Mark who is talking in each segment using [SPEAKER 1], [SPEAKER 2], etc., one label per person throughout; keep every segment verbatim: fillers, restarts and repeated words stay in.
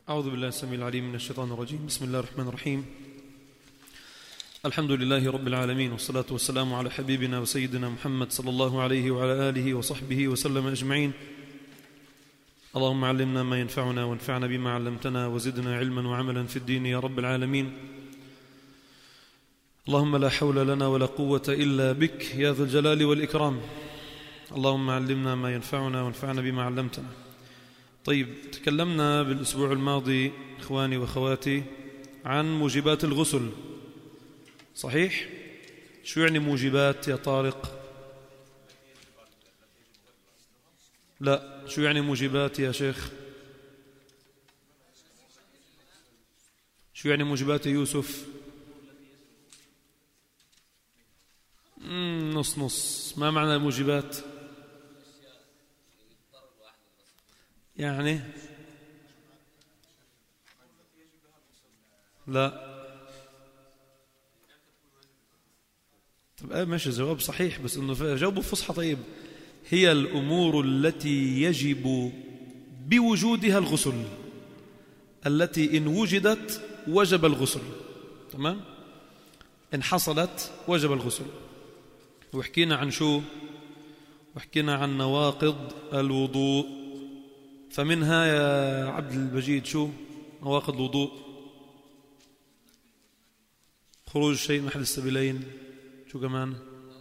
[SPEAKER 1] أعوذ بالله السميع العليم من الشيطان الرجيم. بسم الله الرحمن الرحيم. الحمد لله رب العالمين، والصلاة والسلام على حبيبنا وسيدنا محمد صلى الله عليه وعلى آله وصحبه وسلم أجمعين. اللهم علمنا ما ينفعنا وانفعنا بما علمتنا وزدنا علما وعملا في الدين يا رب العالمين. اللهم لا حول لنا ولا قوة إلا بك يا ذا الجلال والإكرام. اللهم علمنا ما ينفعنا وانفعنا بما علمتنا. طيب، تكلمنا بالأسبوع الماضي إخواني وأخواتي عن موجبات الغسل، صحيح؟ شو يعني موجبات يا طارق؟ لا، شو يعني موجبات يا شيخ؟ شو يعني موجبات يا يوسف؟ مم نص نص. ما معنى الموجبات؟ يعني لا. طب ايه ماشي، جواب صحيح بس انه جاوبوا فصحى. طيب، هي الأمور التي يجب بوجودها الغسل، التي إن وجدت وجب الغسل. تمام؟ إن حصلت وجب الغسل. وحكينا عن شو؟ وحكينا عن نواقض الوضوء. فمنها يا عبد المجيد شو نواقض الوضوء؟ خروج شيء محل السبيلين. شو كمان؟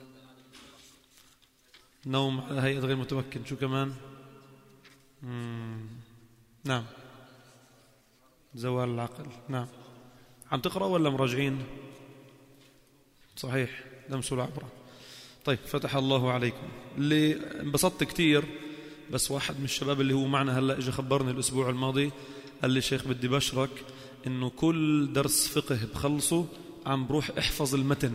[SPEAKER 1] نوم على هيئة غير متمكن. شو كمان؟ مم. نعم، زوال العقل. نعم. عم تقرأ ولا مراجعين؟ صحيح، لمسوا العبرة. طيب، فتح الله عليكم. اللي انبسطت كتير، بس واحد من الشباب اللي هو معنا هلأ اجى خبرني الأسبوع الماضي، قال لي شيخ بدي بشرك إنه كل درس فقه بخلصه عم بروح احفظ المتن،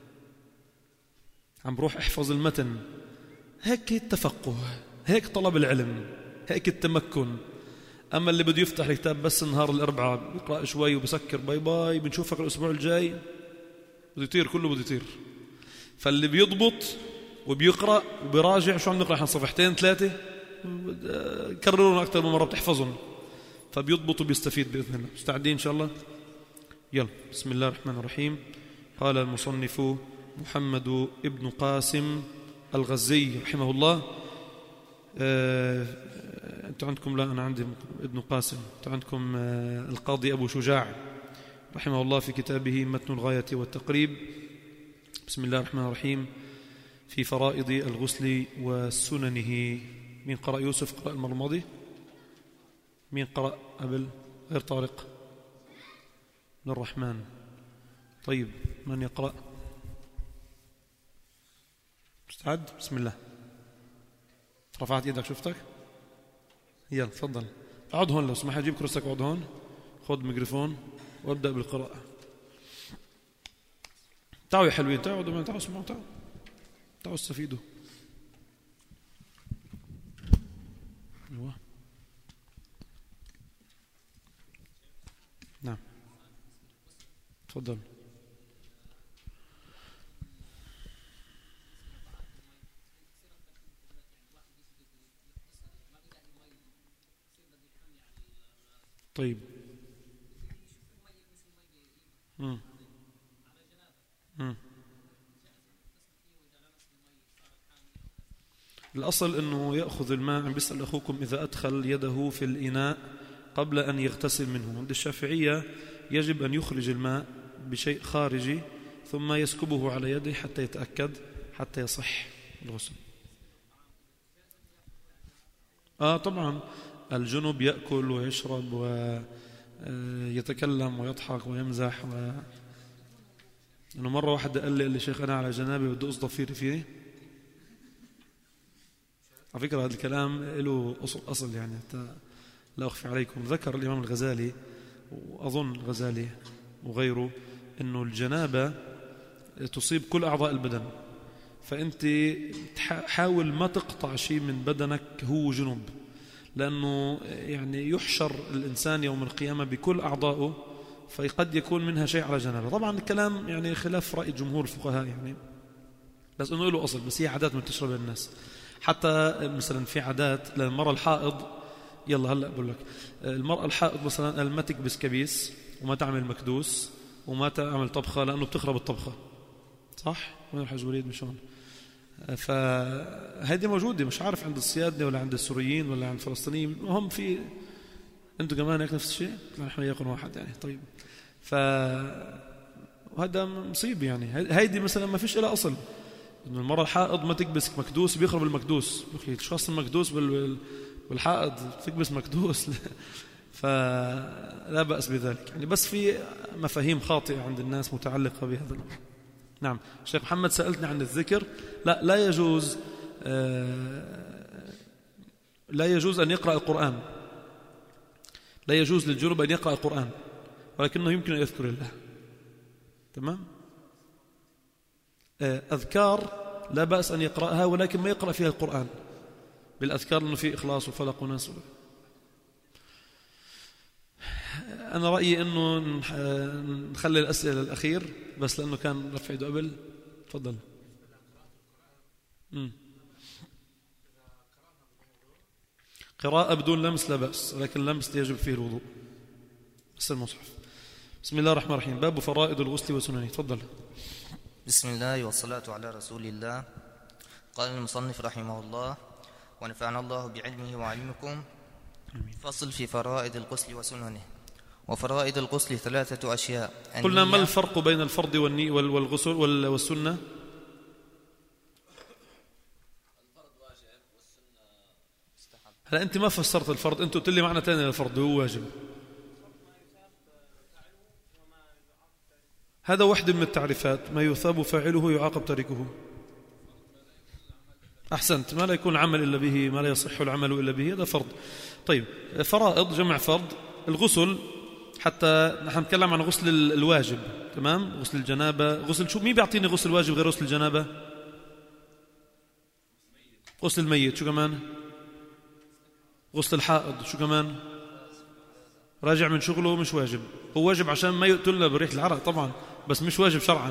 [SPEAKER 1] عم بروح احفظ المتن. هيك التفقه، هيك طلب العلم، هيك التمكن. أما اللي بده يفتح الكتاب بس نهار الأربعاء بيقرأ شوي وبسكر باي باي بنشوفك الأسبوع الجاي، بده يطير، كله بده يطير. فاللي بيضبط وبيقرأ وبيراجع، شو عم نقرأ احنا؟ صفحتين ثلاثة كررون أكثر من مرة بتحفظهم، فبيضبط وبيستفيد بإذن الله. مستعدين إن شاء الله؟ يلا، بسم الله الرحمن الرحيم. قال المصنف محمد ابن قاسم الغزي رحمه الله. آه، أنتم عندكم؟ لا، أنا عندي ابن قاسم. أنتم عندكم آه، القاضي أبو شجاع رحمه الله في كتابه متن الغاية والتقريب. بسم الله الرحمن الرحيم. في فرائض الغسل وسننه. مين قرأ؟ يوسف قرأ المرة الماضية. مين قرأ قبل غير طارق؟ من الرحمن. طيب، من يقرأ؟ مستعد؟ بسم الله. رفعت يدك شفتك؟ يلا تفضل. اقعد هون لو سمحت، جيب كرسيك اقعد هون، خذ ميكروفون وابدأ بالقراءة. تعالوا يا حلوين، تعالوا تعالوا تعالوا اسمعوا، تعالوا تعالوا استفيدوا. ايوه نعم، تفضل. طيب. مم. مم. الأصل أنه يأخذ الماء. عم بيسأل أخوكم إذا أدخل يده في الإناء قبل أن يغتسل منه. عند الشافعية يجب أن يخرج الماء بشيء خارجي ثم يسكبه على يده حتى يتأكد، حتى يصح الغسل. آه طبعا، الجنب يأكل ويشرب ويتكلم ويضحك ويمزح و... أنه مرة واحد قال لي قال لي شيخ أنا على جنابي بدي أصدف فيه فيه. على فكرة هذا الكلام له أصل, أصل يعني حتى لا أخفي عليكم. ذكر الإمام الغزالي، وأظن الغزالي وغيره، أنه الجنابة تصيب كل أعضاء البدن، فأنت حاول ما تقطع شيء من بدنك هو جنب، لأنه يعني يحشر الإنسان يوم القيامة بكل أعضائه، فقد يكون منها شيء على جنابه. طبعا الكلام يعني خلاف رأي جمهور الفقهاء يعني، بس أنه له أصل، بس هي عادات منتشرة بين الناس. حتى مثلا في عادات للمرأة الحائض يلا هلأ بقول لك. المرأة الحائض مثلا ما تكبس كبيس وما تعمل مكدوس وما تعمل طبخة لأنه بتخرب الطبخة، صح؟ وين الحاج وليد مشان؟ فهذه موجودة، مش عارف عند الصيادنة ولا عند السوريين ولا عند الفلسطينيين، هم في أنتوا كمان هيك نفس الشيء؟ نحن يكون واحد يعني. طيب ف وهذا مصيب يعني. هيدي مثلا ما فيش إلها أصل إنه المرأة الحائض ما تكبس مكدوس بيخرب المكدوس. أخي شو أصل المكدوس بالحائض تكبس مكدوس؟ فلا بأس بذلك يعني، بس في مفاهيم خاطئة عند الناس متعلقة بهذا الأمر. نعم. الشيخ محمد سألتني عن الذكر. لا لا يجوز لا يجوز أن يقرأ القرآن، لا يجوز للجنوب أن يقرأ القرآن، ولكنه يمكن أن يذكر الله. تمام. أذكار لا بأس أن يقرأها، ولكن ما يقرأ فيها القرآن بالأذكار لأنه فيه إخلاص وفلق وناس. أنا رأيي أنه نخلي الأسئلة الأخير بس لأنه كان رفع يده قبل. تفضل. مم. قراءة بدون لمس لا بأس، ولكن اللمس يجب فيه الوضوء بس المصحف. بسم الله الرحمن الرحيم. باب فرائض الغسل وسننه. تفضل.
[SPEAKER 2] بسم الله والصلاة على رسول الله. قال المصنف رحمه الله ونفعنا الله بعلمه وعلمكم. فصل في فرائض الغسل وسننه. وفرائض الغسل ثلاثة أشياء.
[SPEAKER 1] قلنا ما الفرق بين الفرض والغسل والسنة؟ هلا أنت ما فسرت الفرض، أنت قلت لي معنى ثاني للفرض هو واجب. هذا واحد من التعريفات، ما يثاب فاعله يعاقب تاركه. أحسنت. ما لا يكون عمل إلا به، ما لا يصح العمل إلا به، هذا فرض. طيب فرائض جمع فرض. الغسل حتى نحن نتكلم عن غسل الواجب، تمام؟ غسل الجنابة. غسل شو؟ مين بيعطيني غسل واجب غير غسل الجنابة؟ غسل الميت. شو كمان؟ غسل الحائض. شو كمان؟ راجع من شغله مش واجب. هو واجب عشان ما يقتلنا بريح العرق طبعا، بس مش واجب شرعا.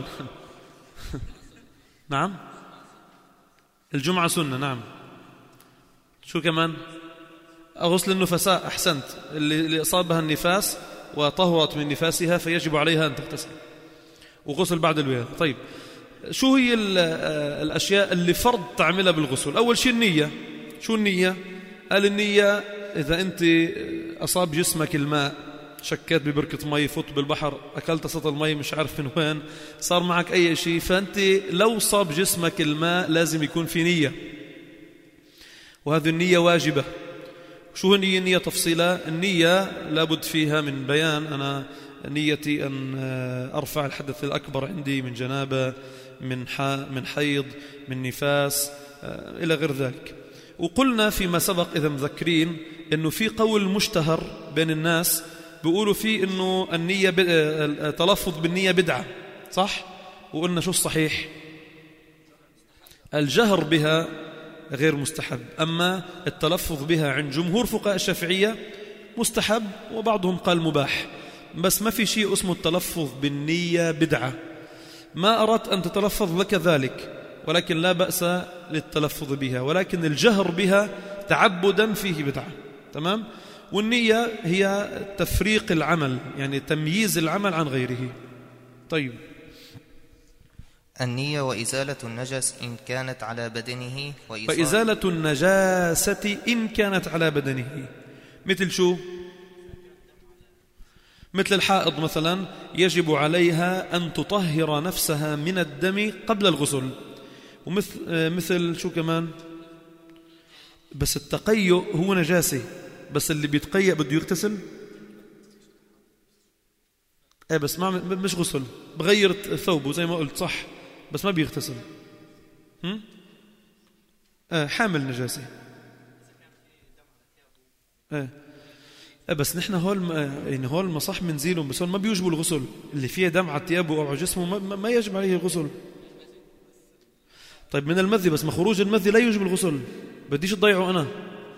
[SPEAKER 1] نعم. الجمعة سنة. نعم. شو كمان؟ غسل النفساء. أحسنت. اللي أصابها النفاس وطهرت من نفاسها فيجب عليها أن تغتسل. وغسل بعد الولادة. طيب شو هي الأشياء اللي فرض تعملها بالغسل؟ أول شيء النية. شو النية؟ قال النية إذا أنت أصاب جسمك الماء، شكيت ببركة مي، فوت بالبحر، أكلت سطل مي مش عارف من وين، صار معك أي شيء، فأنت لو صاب جسمك الماء لازم يكون في نية، وهذه النية واجبة. شو هي النية تفصيلا؟ النية لابد فيها من بيان. أنا نيتي أن أرفع الحدث الأكبر عندي من جنابة، من من حيض، من نفاس إلى غير ذلك. وقلنا فيما سبق إذا مذكرين أنه في قول مشتهر بين الناس بيقولوا فيه أنه النية ب... التلفظ بالنية بدعة، صح؟ وقلنا شو الصحيح؟ الجهر بها غير مستحب، أما التلفظ بها عند جمهور فقهاء الشافعية مستحب، وبعضهم قال مباح، بس ما في شيء اسمه التلفظ بالنية بدعة. ما أردت أن تتلفظ لك ذلك، ولكن لا بأس للتلفظ بها، ولكن الجهر بها تعبدا فيه بدعة. تمام؟ والنية هي تفريق العمل، يعني تمييز العمل عن غيره. طيب.
[SPEAKER 2] النية وإزالة النجس إن كانت على بدنه،
[SPEAKER 1] وإزالة النجاسة إن كانت على بدنه. مثل شو؟ مثل الحائض مثلا يجب عليها أن تطهر نفسها من الدم قبل الغسل. ومثل مثل شو كمان؟ بس التقيؤ هو نجاسة، بس اللي بيتقيأ بده يغتسل. ايه بس ما مش غسل، بغير ثوبه زي ما قلت، صح، بس ما بيغتسل. هم؟ آه حامل نجاسة. ايه بس نحن هول يعني هول المصح منزيلهم، بس هول ما بيوجبوا الغسل. اللي فيه دم على ثيابه أو على جسمه ما, ما يجب عليه الغسل. طيب من المذي، بس ما خروج المذي لا يوجب الغسل، بديش تضيعه أنا.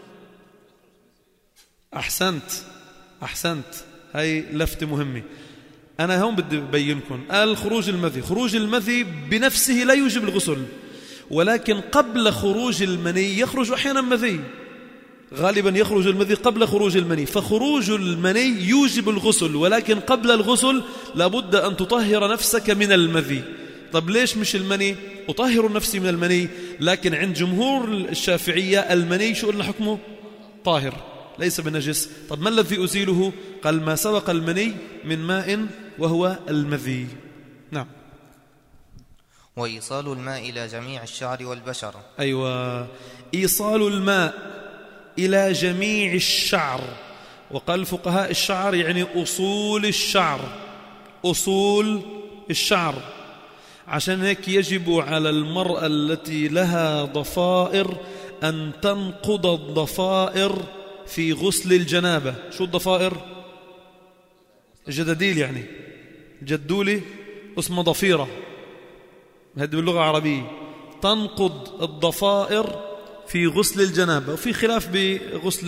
[SPEAKER 1] أحسنت أحسنت هاي لفتة مهمة. أنا هون بدي أبينكم. قال خروج المذي، خروج المذي بنفسه لا يوجب الغسل، ولكن قبل خروج المني يخرج أحيانا مذي، غالبا يخرج المذي قبل خروج المني، فخروج المني يوجب الغسل، ولكن قبل الغسل لابد أن تطهر نفسك من المذي. طب ليش مش المني؟ أطهر نفسي من المني، لكن عند جمهور الشافعية المني شو قلنا حكمه؟ طاهر ليس بنجس. طب ما الذي أزيله؟ قال ما سبق المني من ماء وهو المذي. نعم.
[SPEAKER 2] وإيصال الماء إلى جميع الشعر والبشرة.
[SPEAKER 1] أيوة، إيصال الماء إلى جميع الشعر. وقال فقهاء الشعر يعني أصول الشعر، أصول الشعر. عشان هيك يجب على المرأة التي لها ضفائر أن تنقض الضفائر في غسل الجنابة. شو الضفائر؟ الجداديل، يعني جدولي اسمه ضفيرة، هذه باللغة العربية. تنقض الضفائر في غسل الجنابة. وفي خلاف بغسل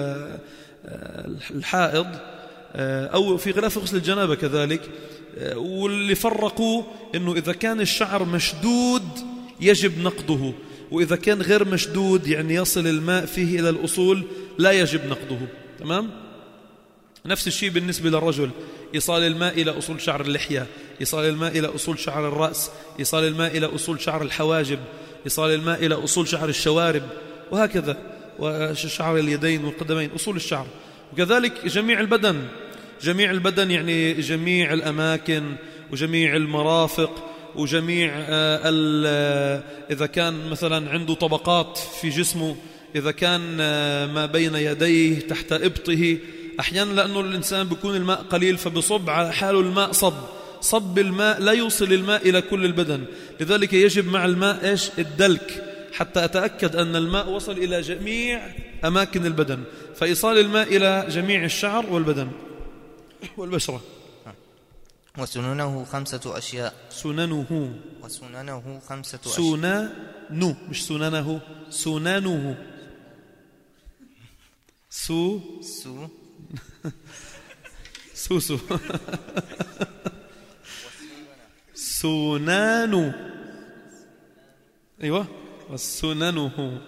[SPEAKER 1] الحائض، أو في خلاف غسل الجنابة كذلك. واللي فرقوا إنه إذا كان الشعر مشدود يجب نقضه، وإذا كان غير مشدود يعني يصل الماء فيه إلى الأصول لا يجب نقضه. تمام؟ نفس الشيء بالنسبة للرجل، إيصال الماء إلى أصول شعر اللحية، إيصال الماء إلى أصول شعر الرأس، إيصال الماء إلى أصول شعر الحواجب، إيصال الماء إلى أصول شعر الشوارب، وهكذا، وشعر اليدين والقدمين، أصول الشعر. وكذلك جميع البدن، جميع البدن يعني جميع الأماكن وجميع المرافق وجميع إذا كان مثلا عنده طبقات في جسمه، إذا كان ما بين يديه تحت إبطه. أحيانا لأنه الإنسان بيكون الماء قليل فبصب على حاله الماء صب صب الماء لا يوصل الماء إلى كل البدن، لذلك يجب مع الماء إيش؟ الدلك، حتى أتأكد أن الماء وصل إلى جميع أماكن البدن. فإيصال الماء إلى جميع الشعر والبدن والبشرة.
[SPEAKER 2] وسننه خمسة أشياء.
[SPEAKER 1] سننه
[SPEAKER 2] وسننه خمسة أشياء.
[SPEAKER 1] سننه مش سننه، سننه. سو
[SPEAKER 2] سو
[SPEAKER 1] سوسو سنان. أيوة، والسننه.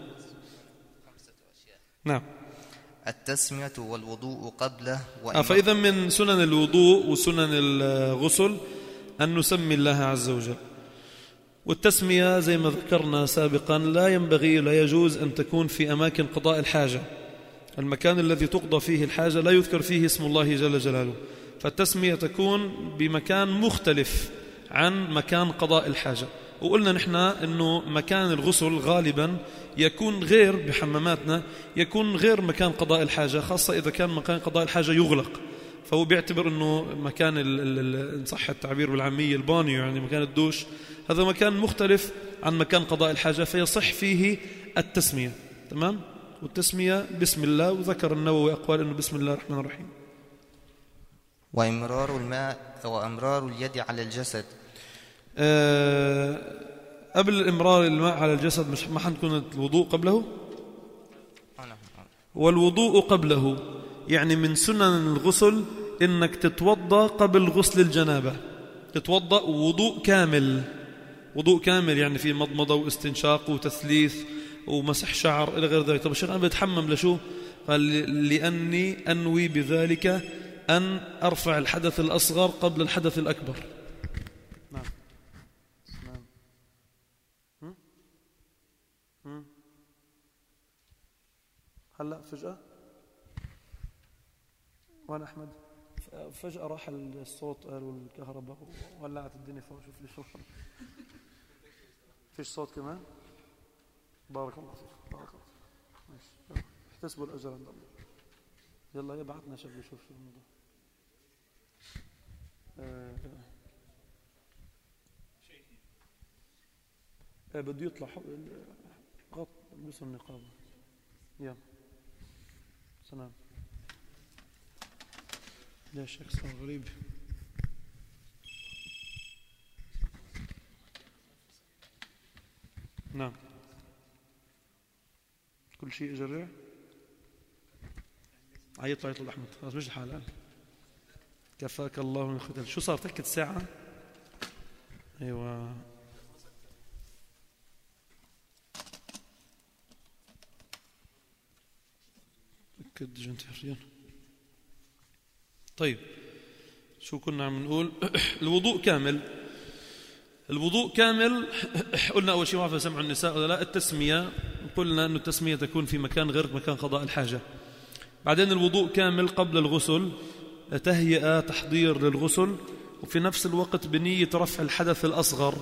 [SPEAKER 1] نعم.
[SPEAKER 2] التسمية والوضوء قبله.
[SPEAKER 1] آه فإذا من سنن الوضوء وسنن الغسل أن نسمي الله عز وجل. والتسمية زي ما ذكرنا سابقا لا ينبغي لا يجوز أن تكون في أماكن قضاء الحاجة. المكان الذي تقضى فيه الحاجة لا يذكر فيه اسم الله جل جلاله، فالتسمية تكون بمكان مختلف عن مكان قضاء الحاجة. وقلنا نحن أنه مكان الغسل غالبا يكون غير بحماماتنا، يكون غير مكان قضاء الحاجة، خاصة إذا كان مكان قضاء الحاجة يغلق، فهو بيعتبر أنه مكان إن صح التعبير بالعامية البانيو، يعني مكان الدوش، هذا مكان مختلف عن مكان قضاء الحاجة، فيصح فيه التسمية. تمام؟ والتسمية بسم الله، وذكر النووي أقوال أنه بسم الله الرحمن الرحيم.
[SPEAKER 2] وإمرار الماء وأمرار اليد على الجسد.
[SPEAKER 1] أه قبل الإمرار الماء على الجسد مش ما حنكون الوضوء قبله؟ والوضوء قبله يعني من سنن الغسل إنك تتوضأ قبل غسل الجنابة، تتوضأ وضوء كامل، وضوء كامل يعني في مضمضة واستنشاق وتثليث ومسح شعر إلى غير ذلك. طب الشيخ أنا بتحمم لشو؟ قال لأني أنوي بذلك أن أرفع الحدث الأصغر قبل الحدث الأكبر. نعم. نعم. هلأ فجأة وأنا أحمد فجأة راح الصوت قالوا الكهرباء ولعت الدنيا، فوق شوف لي شو فيش صوت كمان. بارك الله فيك، بارك الله فيك. ماشي، احتسبوا الأجر عند الله. يلا يبعثنا شوف لي شوف شو الموضوع. آه. آه بده يطلع غط البسوا النقاب. يلا سلام. ليش أكثر غريب؟ نعم. كل شيء جرع. عيط عيط الأحمد خلاص مش الحال الآن. كفاك الله من الختل. شو صار تكت ساعة؟ أيوة. طيب شو كنا عم نقول؟ الوضوء كامل. الوضوء كامل قلنا أول شيء ما سمع النساء ولا لا. التسمية قلنا أن التسمية تكون في مكان غير مكان قضاء الحاجة. بعدين الوضوء كامل قبل الغسل، تهيئة تحضير للغسل، وفي نفس الوقت بنية رفع الحدث الأصغر.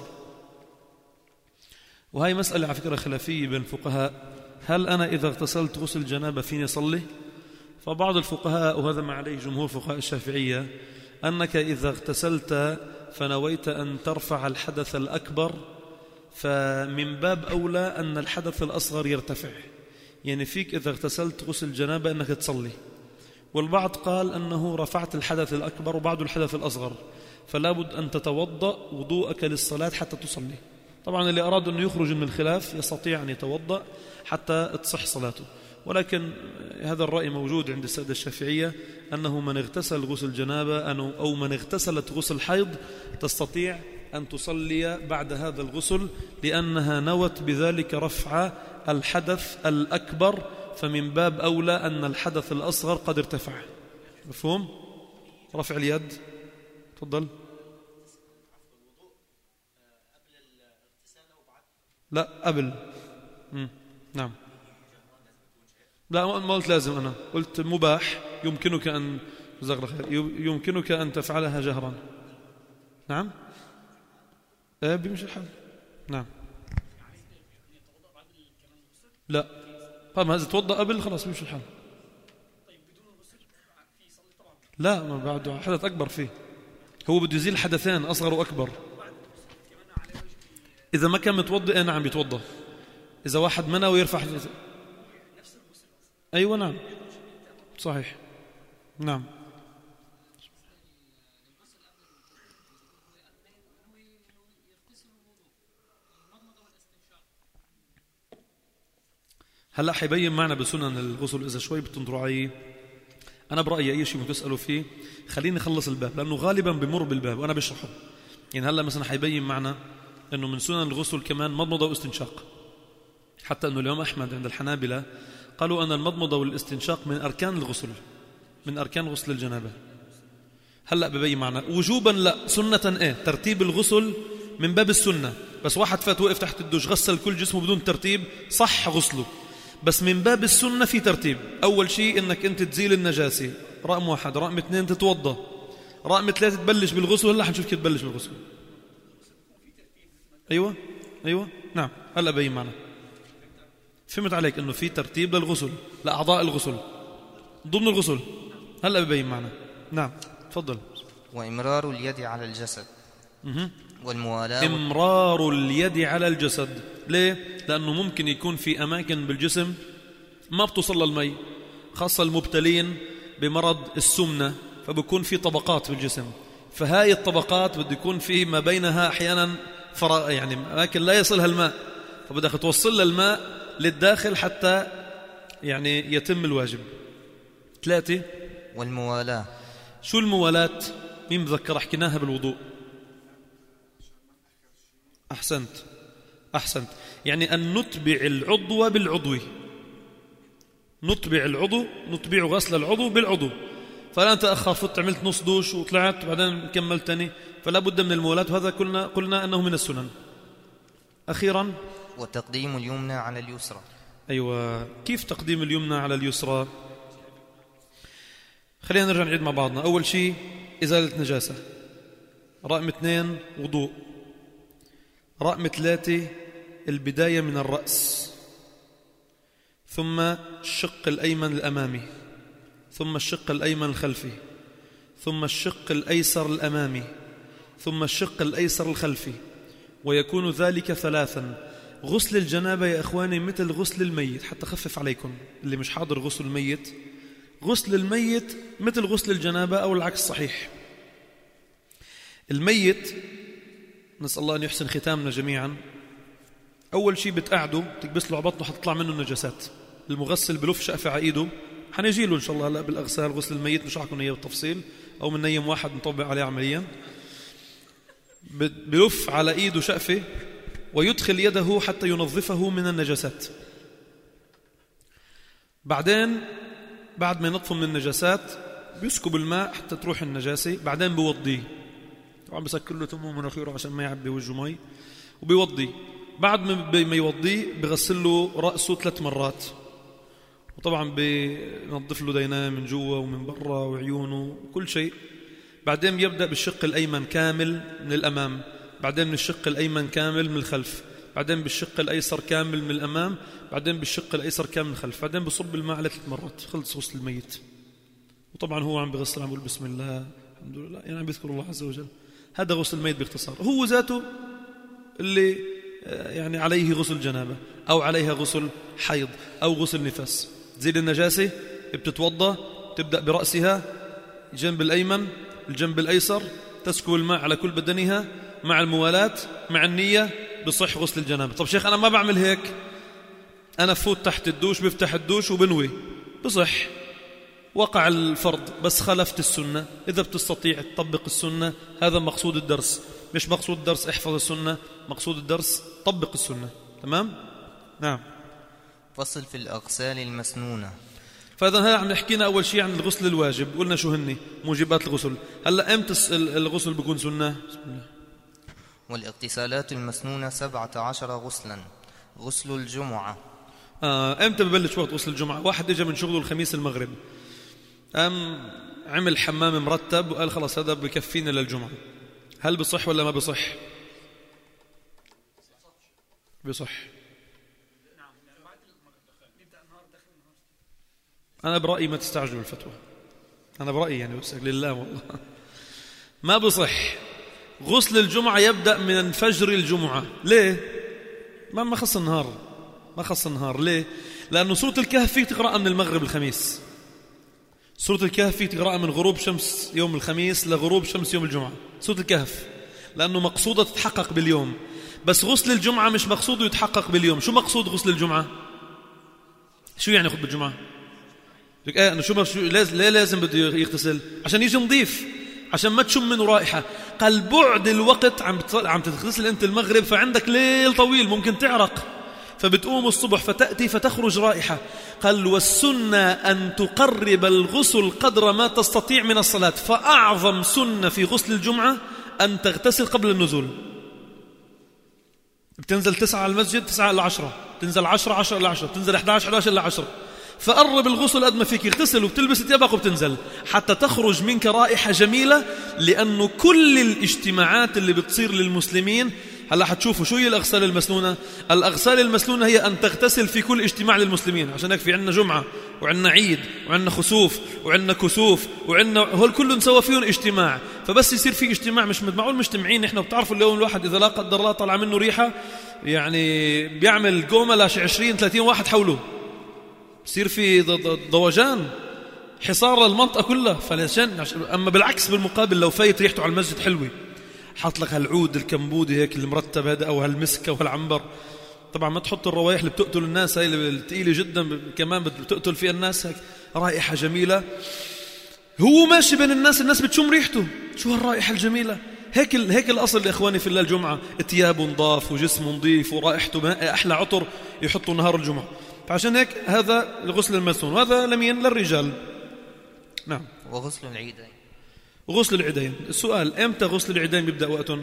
[SPEAKER 1] وهي مسألة على فكرة خلافية بين الفقهاء، هل أنا إذا اغتسلت غسل جنابة فيني صلي؟ فبعض الفقهاء، وهذا ما عليه جمهور فقهاء الشافعية، أنك إذا اغتسلت فنويت أن ترفع الحدث الأكبر فمن باب أولى أن الحدث الأصغر يرتفع، يعني فيك إذا اغتسلت غسل جنابة أنك تصلي. والبعض قال أنه رفعت الحدث الأكبر وبعد الحدث الأصغر، فلا بد أن تتوضأ وضوءك للصلاة حتى تصلي. طبعا اللي أراد أن يخرج من الخلاف يستطيع أن يتوضأ حتى تصح صلاته، ولكن هذا الرأي موجود عند السادة الشافعية أنه من اغتسل غسل جنابة أو من اغتسلت غسل حيض تستطيع أن تصلي بعد هذا الغسل، لأنها نوت بذلك رفع الحدث الأكبر، فمن باب أولى أن الحدث الأصغر قد ارتفع. مفهوم؟ رفع اليد. تفضل. لا قبل. مم. نعم. لا ما قلت لازم، أنا قلت مباح يمكنك أن يمكنك أن تفعلها جهرا. نعم ايه بيمشي الحال. نعم. لا طبعا إذا توضأ قبل خلاص بيمشي الحال. لا ما بعده حدث أكبر فيه، هو بده يزيل حدثين أصغر وأكبر. إذا ما كان متوضئ نعم بيتوضأ. إذا واحد منى ويرفع أيوة نعم صحيح. نعم. هلأ حيبين معنا بسنن الغسل إذا شوي بتنظروا علي. أنا برأيي أي شيء بتسألوا فيه خليني أخلص الباب، لأنه غالبا بمر بالباب وأنا بشرحه. يعني هلأ مثلا حيبين معنا أنه من سنن الغسل كمان مضمضة واستنشاق، حتى أنه اليوم أحمد عند الحنابلة قالوا أن المضمضة والاستنشاق من أركان الغسل، من أركان غسل الجنابة. هلأ ببين معنا وجوبا لا، سنة إيه ترتيب الغسل من باب السنة. بس واحد فات وقف تحت الدش غسل كل جسمه بدون ترتيب صح غسله، بس من باب السنة في ترتيب. أول شيء إنك أنت تزيل النجاسة، رقم واحد. رقم اثنين تتوضأ. رقم ثلاثة تبلش بالغسل. هلا حنشوف كيف تبلش بالغسل. أيوة أيوة نعم. هلا بين معنا. فهمت عليك إنه في ترتيب للغسل لأعضاء الغسل ضمن الغسل. هلا ببين معنا. نعم تفضل.
[SPEAKER 2] وإمرار اليد على الجسد.
[SPEAKER 1] مه.
[SPEAKER 2] والموالاة.
[SPEAKER 1] إمرار اليد على الجسد. ليه؟ لأنه ممكن يكون في أماكن بالجسم ما بتوصل المي، خاصة المبتلين بمرض السمنة، فبكون في طبقات بالجسم، فهاي الطبقات بده يكون في ما بينها أحيانا فراغ، يعني أماكن لا يصلها الماء، فبدك توصل الماء للداخل حتى يعني يتم الواجب. ثلاثة.
[SPEAKER 2] والموالاة.
[SPEAKER 1] شو الموالاة؟ مين مذكر؟ حكيناها بالوضوء. أحسنت أحسنت يعني أن نتبع العضو بالعضو، نتبع العضو، نتبع غسل العضو بالعضو. فلا أنت أخر فت عملت نص دوش وطلعت وبعدين كملت تاني، فلا بد من الموالاة، وهذا قلنا قلنا أنه من السنن. أخيرا.
[SPEAKER 2] وتقديم اليمنى على اليسرى.
[SPEAKER 1] أيوة. كيف تقديم اليمنى على اليسرى؟ خلينا نرجع نعيد مع بعضنا. أول شيء إزالة نجاسة. رقم اثنين وضوء. رقم ثلاثة البداية من الرأس، ثم الشق الأيمن الأمامي، ثم الشق الأيمن الخلفي، ثم الشق الأيسر الأمامي، ثم الشق الأيسر الخلفي، ويكون ذلك ثلاثا. غسل الجنابة يا إخواني مثل غسل الميت، حتى خفف عليكم اللي مش حاضر غسل الميت. غسل الميت مثل غسل الجنابة أو العكس صحيح. الميت نسأل الله أن يحسن ختامنا جميعا. أول شيء بتقعده تكبس له على بطنه حتطلع منه النجاسات. المغسل بلف شقفة على إيده، حنجي له إن شاء الله هلا بالأغسال غسل الميت، مش راح إياه بالتفصيل، أو من نيم واحد نطبق عليه عمليا. بلف على إيده شقفة ويدخل يده حتى ينظفه من النجاسات. بعدين بعد ما ينظفوا من النجاسات بيسكب الماء حتى تروح النجاسة، بعدين بيوضيه، طبعا بسكر له تمه ومناخيره عشان ما يعبي وجهه مي، وبيوضيه. بعد ما يوضيه بغسل له رأسه ثلاث مرات، وطبعا بينظف له ديناه من جوا ومن برا وعيونه وكل شيء. بعدين بيبدأ بالشق الأيمن كامل من الأمام، بعدين من الشق الأيمن كامل من الخلف، بعدين بالشق الأيسر كامل من الأمام، بعدين بالشق الأيسر كامل من الخلف، بعدين بصب الماء على ثلاث مرات. خلص غسل الميت. وطبعا هو عم بغسل، عم بيقول بسم الله الحمد لله، يعني عم بيذكر الله عز وجل. هذا غسل الميت باختصار. هو ذاته اللي يعني عليه غسل جنابة أو عليها غسل حيض أو غسل نفاس. تزيل النجاسة بتتوضى، تبدأ برأسها الجنب الأيمن الجنب الأيسر، تسكب الماء على كل بدنها مع الموالاة مع النية، بصح غسل الجنابة. طب شيخ أنا ما بعمل هيك، أنا فوت تحت الدوش بفتح الدوش وبنوي، بصح وقع الفرض بس خلفت السنة. إذا بتستطيع تطبق السنة، هذا مقصود الدرس، مش مقصود الدرس احفظ السنة، مقصود الدرس طبق السنة. تمام؟ نعم.
[SPEAKER 2] فصل في الأغسال المسنونة.
[SPEAKER 1] فإذا هذا عم نحكينا أول شيء عن الغسل الواجب، قلنا شو هني موجبات الغسل. هلأ إمتى الغسل بيكون سنة؟ بسم الله.
[SPEAKER 2] والاغتسالات المسنونة سبعة عشر غسلا. غسل الجمعة.
[SPEAKER 1] آه، إمتى ببلش وقت غسل الجمعة؟ واحد إجا من شغله الخميس المغرب، أم عمل حمام مرتب وقال خلاص هذا بكفينا للجمعة، هل بصح ولا ما بصح؟ بصح. أنا برأيي ما تستعجلوا الفتوى، أنا برأيي يعني بس لله والله ما بصح. غسل الجمعة يبدأ من فجر الجمعة. ليه؟ ما ما خص النهار، ما خص النهار. ليه؟ لأنه سورة الكهف فيك تقرأها من المغرب الخميس، سورة الكهف فيك تقرأها من غروب شمس يوم الخميس لغروب شمس يوم الجمعة، سورة الكهف، لأنه مقصودة تتحقق باليوم. بس غسل الجمعة مش مقصوده يتحقق باليوم. شو مقصود غسل الجمعة؟ شو يعني خطبة الجمعة؟ ايه انه شو شو لازم ليه لازم بده يغتسل؟ عشان يجي نظيف، عشان ما تشم منه رائحة. قال بعد الوقت عم عم تغتسل انت المغرب، فعندك ليل طويل ممكن تعرق، فبتقوم الصبح فتأتي فتخرج رائحة. قال والسنة أن تقرب الغسل قدر ما تستطيع من الصلاة، فأعظم سنة في غسل الجمعة أن تغتسل قبل النزول. بتنزل تسعة على المسجد، تسعة إلى عشرة، تنزل عشرة، عشرة إلى عشرة، تنزل إحدى عشر، إحدى عشر إلى عشرة، فقرب الغسل قد ما فيك، اغتسل وبتلبس ثيابك وبتنزل حتى تخرج منك رائحة جميلة. لأنه كل الاجتماعات اللي بتصير للمسلمين هلا حتشوفوا شو هي الأغسال المسنونة. الأغسال المسنونة هي أن تغتسل في كل اجتماع للمسلمين. عشان هيك في عنا جمعة وعنا عيد وعنا خسوف وعنا كسوف وعنا هول كله نسوى فيهم اجتماع. فبس يصير في اجتماع مش معقول مجتمعين احنا، بتعرفوا اليوم الواحد إذا لا قدر الله طلع منه ريحة يعني بيعمل قومة لاش عشرين ثلاثين واحد حوله، بصير في ضوجان حصار المنطقة كلها. فلشان أما بالعكس بالمقابل لو فايت ريحته على المسجد حلوة، حط لك هالعود الكمبودي هيك المرتب هذا أو هالمسكة وهالعنبر. طبعا ما تحط الروائح اللي بتقتل الناس، هاي الثقيلة جدا كمان بتقتل فيها الناس، هيك رائحة جميلة. هو ماشي بين الناس، الناس بتشم ريحته، شو هالرائحة الجميلة. هيك هيك الأصل يا إخواني في الله الجمعة، ثيابه نضاف وجسمه نظيف ورائحته أحلى عطر يحطوا نهار الجمعة. فعشان هيك هذا الغسل المسنون، وهذا لمين؟ للرجال. نعم.
[SPEAKER 2] وغسل العيدين.
[SPEAKER 1] غسل العيدين. السؤال امتى غسل العيدين بيبدأ وقتهم؟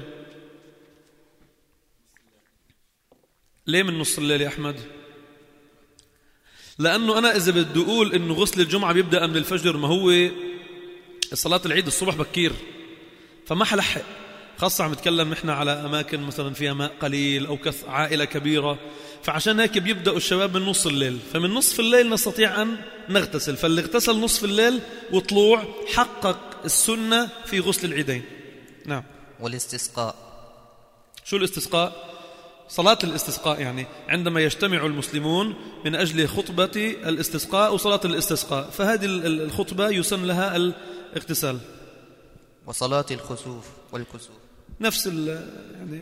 [SPEAKER 1] ليه من نص الليل يا أحمد؟ لأنه أنا إذا بدي أقول إنه غسل الجمعة بيبدأ من الفجر، ما هو صلاة العيد الصبح بكير، فما حلحق. خاصة عم نتكلم نحن على أماكن مثلا فيها ماء قليل أو كث عائلة كبيرة، فعشان هيك بيبدأوا الشباب من نصف الليل. فمن نصف الليل نستطيع أن نغتسل، فاللي اغتسل نصف الليل وطلوع حقق السنة في غسل العيدين. نعم.
[SPEAKER 2] والاستسقاء.
[SPEAKER 1] شو الاستسقاء؟ صلاة الاستسقاء، يعني عندما يجتمع المسلمون من أجل خطبة الاستسقاء وصلاة الاستسقاء، فهذه الخطبة يسمى لها الاغتسال.
[SPEAKER 2] وصلاة الخسوف والكسوف
[SPEAKER 1] نفس يعني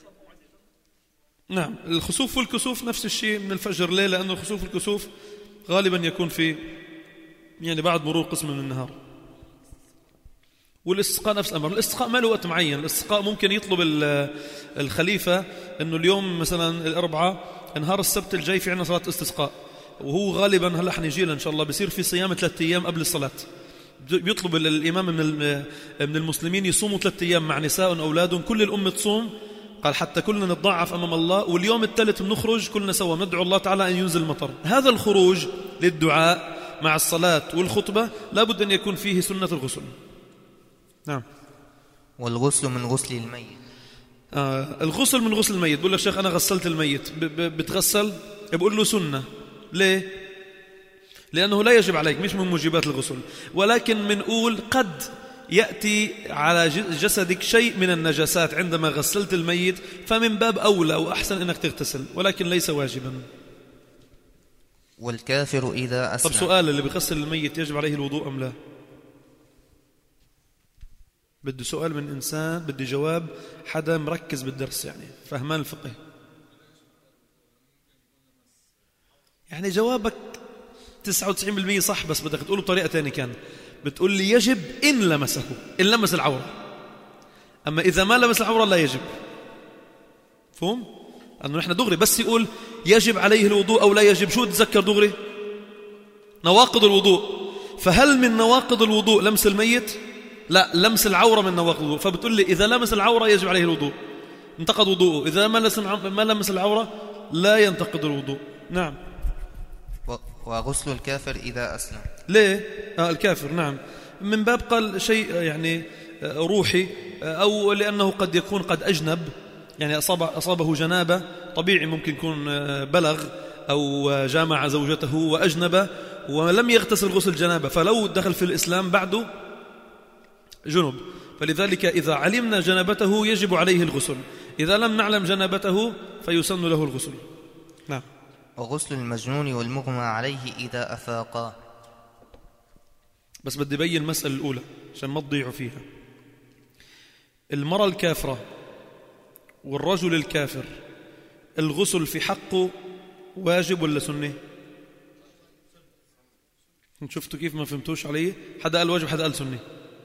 [SPEAKER 1] نعم الخسوف والكسوف نفس الشيء من الفجر. ليه؟ لأن الخسوف والكسوف غالبا يكون في يعني بعد مرور قسم من النهار. والاستسقاء نفس الأمر. الاستسقاء ما له وقت معين. الاستسقاء ممكن يطلب الخليفة أنه اليوم مثلا الأربعاء نهار السبت الجاي في عنا صلاة استسقاء، وهو غالبا هلا حنجي له إن شاء الله بيصير في صيام ثلاثة أيام قبل الصلاة. بيطلب الإمام من من المسلمين يصوموا ثلاثة أيام مع نساء أولادهم، كل الأمة تصوم، قال حتى كلنا نتضاعف أمام الله، واليوم الثالث بنخرج كلنا سوا ندعو الله تعالى أن ينزل مطر. هذا الخروج للدعاء مع الصلاة والخطبة لابد أن يكون فيه سنة الغسل. نعم.
[SPEAKER 2] والغسل من غسل الميت.
[SPEAKER 1] آه الغسل من غسل الميت. بقول لك شيخ أنا غسلت الميت، بتغسل؟ بقول له سنة. ليه؟ لأنه لا يجب عليك، مش من موجبات الغسل، ولكن منقول قد يأتي على جسدك شيء من النجاسات عندما غسلت الميت، فمن باب أولى وأحسن أنك تغتسل، ولكن ليس واجبا.
[SPEAKER 2] والكافر إذا أسلم.
[SPEAKER 1] طب سؤال، اللي بيغسل الميت يجب عليه الوضوء أم لا؟ بدي سؤال من إنسان، بدي جواب حدا مركز بالدرس، يعني فهمان الفقه. يعني جوابك تسعة وتسعين بالمئة صح، بس بدك تقوله بطريقة تانية. كان بتقول لي يجب إن لمسه، إن لمس العورة، أما إذا ما لمس العورة لا يجب. فهم؟ أنه نحن دغري بس يقول يجب عليه الوضوء أو لا يجب، شو تذكر دغري؟ نواقض الوضوء. فهل من نواقض الوضوء لمس الميت؟ لا، لمس العورة من نواقض الوضوء. فبتقول لي إذا لمس العورة يجب عليه الوضوء، انتقض وضوءه. إذا ما لمس العورة لا ينتقض الوضوء. نعم.
[SPEAKER 2] وغسل الكافر إذا أسلم.
[SPEAKER 1] ليه؟ آه الكافر نعم، من باب قال شيء يعني روحي، أو لأنه قد يكون قد أجنب، يعني أصاب أصابه جنابة، طبيعي ممكن يكون بلغ أو جامع زوجته وأجنب ولم يغتسل غسل جنابة، فلو دخل في الإسلام بعده جنب. فلذلك إذا علمنا جنابته يجب عليه الغسل، إذا لم نعلم جنابته فيسن له الغسل. نعم.
[SPEAKER 2] وغسل المجنون والمغمى عليه إذا أفاقا.
[SPEAKER 1] بس بدي بين المسألة الأولى عشان ما تضيعوا فيها. المرأة الكافرة والرجل الكافر الغسل في حقه واجب ولا سنة؟ شفتوا كيف ما فهمتوش علي؟ حدا قال واجب حدا قال سنة.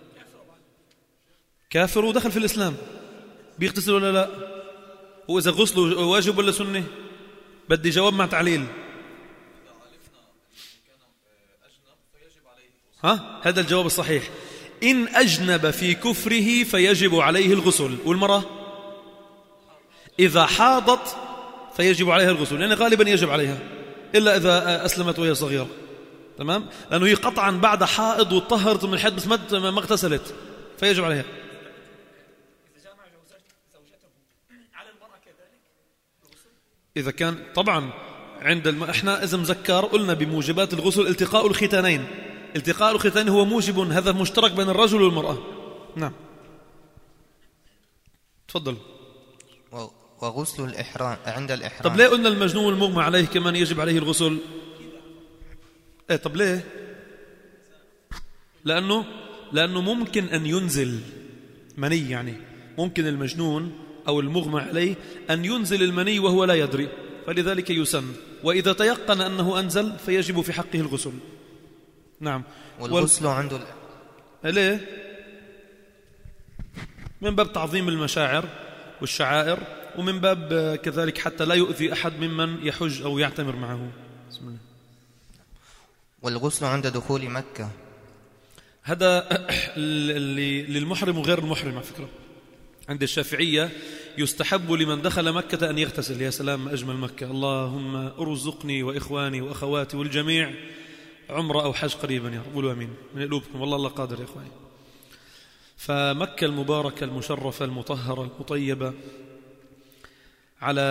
[SPEAKER 1] كافر ودخل في الإسلام بيغتسل ولا لا؟ وإذا غسله واجب ولا سنة؟ بدي جواب مع تعليل. ها؟ هذا الجواب الصحيح. إن أجنب في كفره فيجب عليه الغسل. والمرأة إذا حاضت فيجب عليها الغسل، لأن يعني غالبا يجب عليها إلا إذا أسلمت وهي صغيرة. تمام؟ لأنه هي قطعا بعد حائض وطهرت من الحيض بس ما اغتسلت فيجب عليها. إذا كان طبعا عند الم... إحنا إذا مذكر قلنا بموجبات الغسل التقاء الختانين. التقاء الختانين هو موجب، هذا مشترك بين الرجل والمرأة. نعم. تفضل.
[SPEAKER 2] وغسل الإحرام عند الإحرام.
[SPEAKER 1] طب ليه قلنا المجنون والمغمى عليه كمان يجب عليه الغسل؟ إيه طب ليه؟ لأنه لأنه ممكن أن ينزل مني، يعني ممكن المجنون أو المغمى عليه أن ينزل المني وهو لا يدري، فلذلك يسن، وإذا تيقن أنه أنزل فيجب في حقه الغسل. نعم.
[SPEAKER 2] والغسل وال... عنده ال...
[SPEAKER 1] ليه؟ من باب تعظيم المشاعر والشعائر، ومن باب كذلك حتى لا يؤذي أحد ممن يحج أو يعتمر معه. بسم الله.
[SPEAKER 2] والغسل عند دخول مكة.
[SPEAKER 1] هذا للمحرم وغير المحرم على فكرة. عند الشافعية يستحب لمن دخل مكة أن يغتسل. يا سلام أجمل مكة، اللهم ارزقني وإخواني وأخواتي والجميع عمره أو حج قريبا يا رب، قولوا أمين من قلوبكم، والله الله قادر يا إخواني. فمكة المباركة المشرفة المطهرة المطيبة على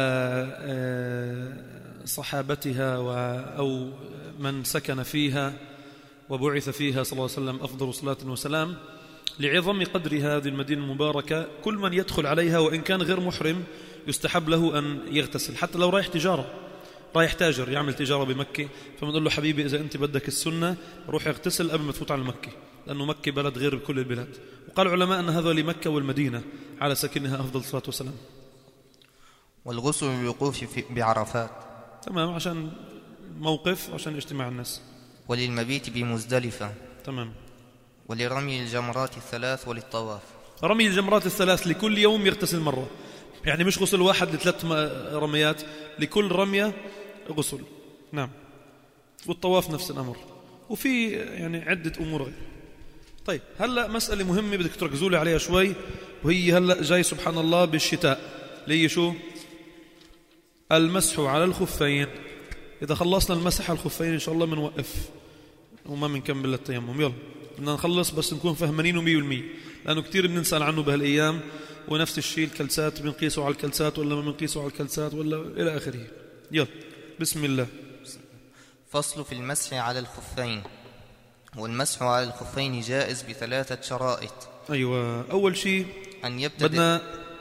[SPEAKER 1] صحابتها أو من سكن فيها وبعث فيها صلى الله عليه وسلم أفضل صلاة وسلام. لعظم قدر هذه المدينة المباركة كل من يدخل عليها وإن كان غير محرم يستحب له أن يغتسل، حتى لو رايح تجارة، رايح تاجر يعمل تجارة بمكة، فبنقول له حبيبي إذا أنت بدك السنة روح اغتسل قبل ما تفوت على مكة، لأنه مكة بلد غير بكل البلاد. وقال العلماء أن هذا لمكة والمدينة على سكنها أفضل الصلاة والسلام.
[SPEAKER 2] والغسل للوقوف بعرفات.
[SPEAKER 1] تمام، عشان موقف، عشان اجتماع الناس.
[SPEAKER 2] وللمبيت بمزدلفة.
[SPEAKER 1] تمام.
[SPEAKER 2] ولرمي الجمرات الثلاث وللطواف.
[SPEAKER 1] رمي الجمرات الثلاث لكل يوم يغتسل مرة، يعني مش غسل واحد لثلاث رميات، لكل رمية غسل. نعم. والطواف نفس الأمر، وفي يعني عدة أمور غير. طيب هلأ مسألة مهمة بدك تركزوا لي عليها شوي، وهي هلأ جاي سبحان الله بالشتاء اللي هي شو؟ المسح على الخفين. إذا خلصنا المسح على الخفين إن شاء الله بنوقف وما بنكمل للتيمم. يلا بدنا نخلص بس نكون فهمانين مية بالمية، لأنه كتير بنسأل عنه بهالأيام، ونفس الشيء الكلسات بنقيسه على الكلسات ولا ما بنقيسه على الكلسات ولا إلى آخره. يلا بسم الله.
[SPEAKER 2] فصل في المسح على الخفين. والمسح على الخفين جائز بثلاثة شرائط.
[SPEAKER 1] أيوة، أول شيء
[SPEAKER 2] أن يبتدئ
[SPEAKER 1] بدنا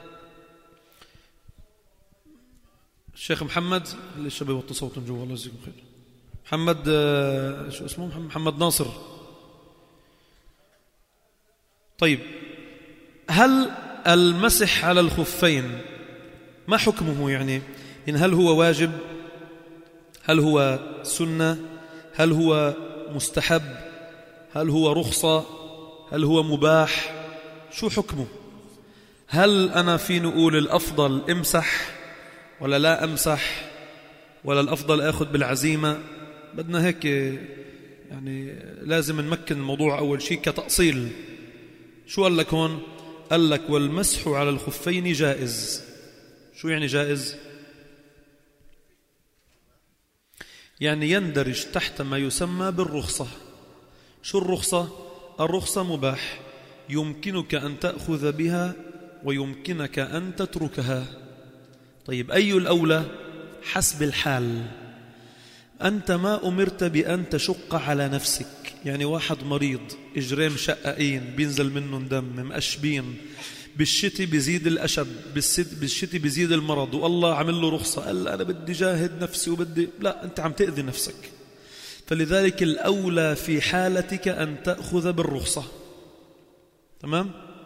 [SPEAKER 1] الشيخ محمد اللي الشباب وطوا صوتهم جوا، الله يجزيكم خير. محمد شو اسمه؟ محمد ناصر. طيب هل المسح على الخفين ما حكمه؟ يعني إن هل هو واجب؟ هل هو سنة؟ هل هو مستحب؟ هل هو رخصة؟ هل هو مباح؟ شو حكمه؟ هل أنا في نقول الأفضل امسح ولا لا أمسح، ولا الأفضل أخذ بالعزيمة؟ بدنا هيك يعني لازم نمكن الموضوع أول شيء كتأصيل. شو قال لك هون؟ قال لك والمسح على الخفين جائز. شو يعني جائز؟ يعني يندرج تحت ما يسمى بالرخصة. شو الرخصة؟ الرخصة مباح، يمكنك أن تأخذ بها ويمكنك أن تتركها. طيب أي الأولى؟ حسب الحال. أنت ما أمرت بأن تشق على نفسك، يعني واحد مريض إجرام شقائين بينزل منهم دم مقشبين، بالشتي بيزيد الأشب، بالشتي بيزيد المرض، والله عمل له رخصة، قال أنا بدي جاهد نفسي وبدي، لا أنت عم تأذي نفسك. فلذلك الأولى في حالتك أن تأخذ بالرخصة. تمام؟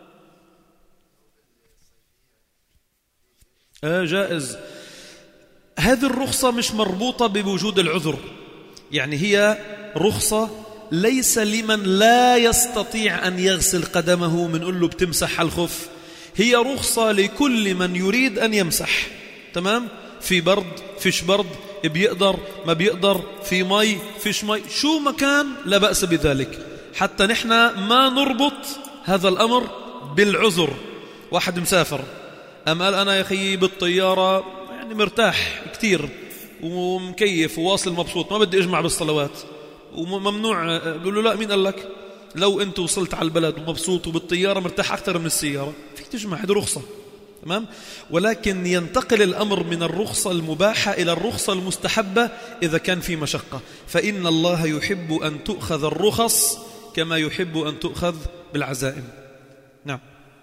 [SPEAKER 1] آه جائز. هذه الرخصة مش مربوطة بوجود العذر، يعني هي رخصة ليس لمن لا يستطيع أن يغسل قدمه منقول له بتمسح على الخف، هي رخصة لكل من يريد أن يمسح. تمام؟ في برد فيش برد، بيقدر ما بيقدر، في مي فيش مي، شو مكان لا بأس بذلك، حتى نحن ما نربط هذا الأمر بالعذر. واحد مسافر أم قال أنا يا أخي بالطيارة يعني مرتاح كتير ومكيف وواصل مبسوط، ما بدي أجمع بالصلوات، وممنوع. بقول له لا، مين قال لك؟ لو أنت وصلت على البلد ومبسوط وبالطيارة مرتاح أكثر من السيارة فيك تجمع، هذه رخصة. تمام؟ ولكن ينتقل الأمر من الرخصة المباحة إلى الرخصة المستحبة إذا كان في مشقة، فإن الله يحب أن تؤخذ الرخص كما يحب أن تؤخذ بالعزائم. نعم.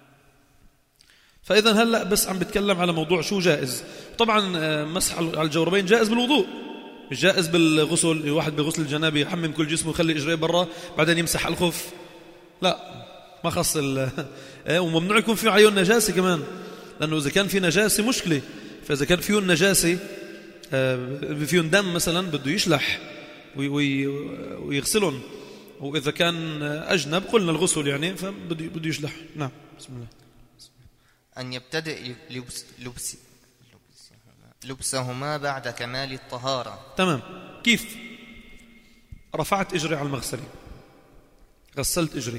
[SPEAKER 1] فإذا هلأ بس عم بتكلم على موضوع شو جائز. طبعا مسح على الجوربين جائز بالوضوء، مش جائز بالغسل. الواحد بغسل الجنابة يحمم كل جسمه ويخلي إجريه برا بعدين يمسح على الخف، لا ما خص ال وممنوع يكون في عيون نجاسة كمان، لأنه إذا كان في نجاسة مشكلة. فإذا كان فيهم نجاسة فيهم دم مثلا بده يشلح ويغسلهم، وإذا كان أجنب قلنا الغسل يعني فبده بده يشلح. نعم. بسم الله.
[SPEAKER 2] أن يبتدئ لبس لبس لبسهما بعد كمال الطهارة.
[SPEAKER 1] تمام. كيف؟ رفعت إجري على المغسلة، غسلت إجري،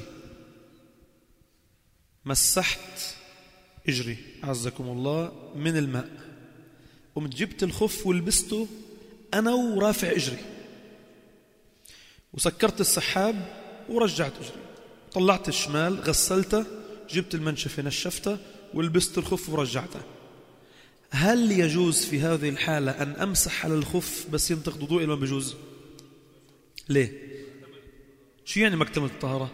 [SPEAKER 1] مسحت إجري عزكم الله من الماء، قمت جبت الخف ولبسته أنا ورافع إجري، وسكرت السحاب ورجعت إجري، طلعت الشمال غسلته، جبت المنشفة نشفته ولبست الخف ورجعته. هل يجوز في هذه الحالة أن أمسح على الخف بس ينتقد وضوئي ولا بيجوز؟ ليه؟ شو يعني ما اكتملت الطهارة؟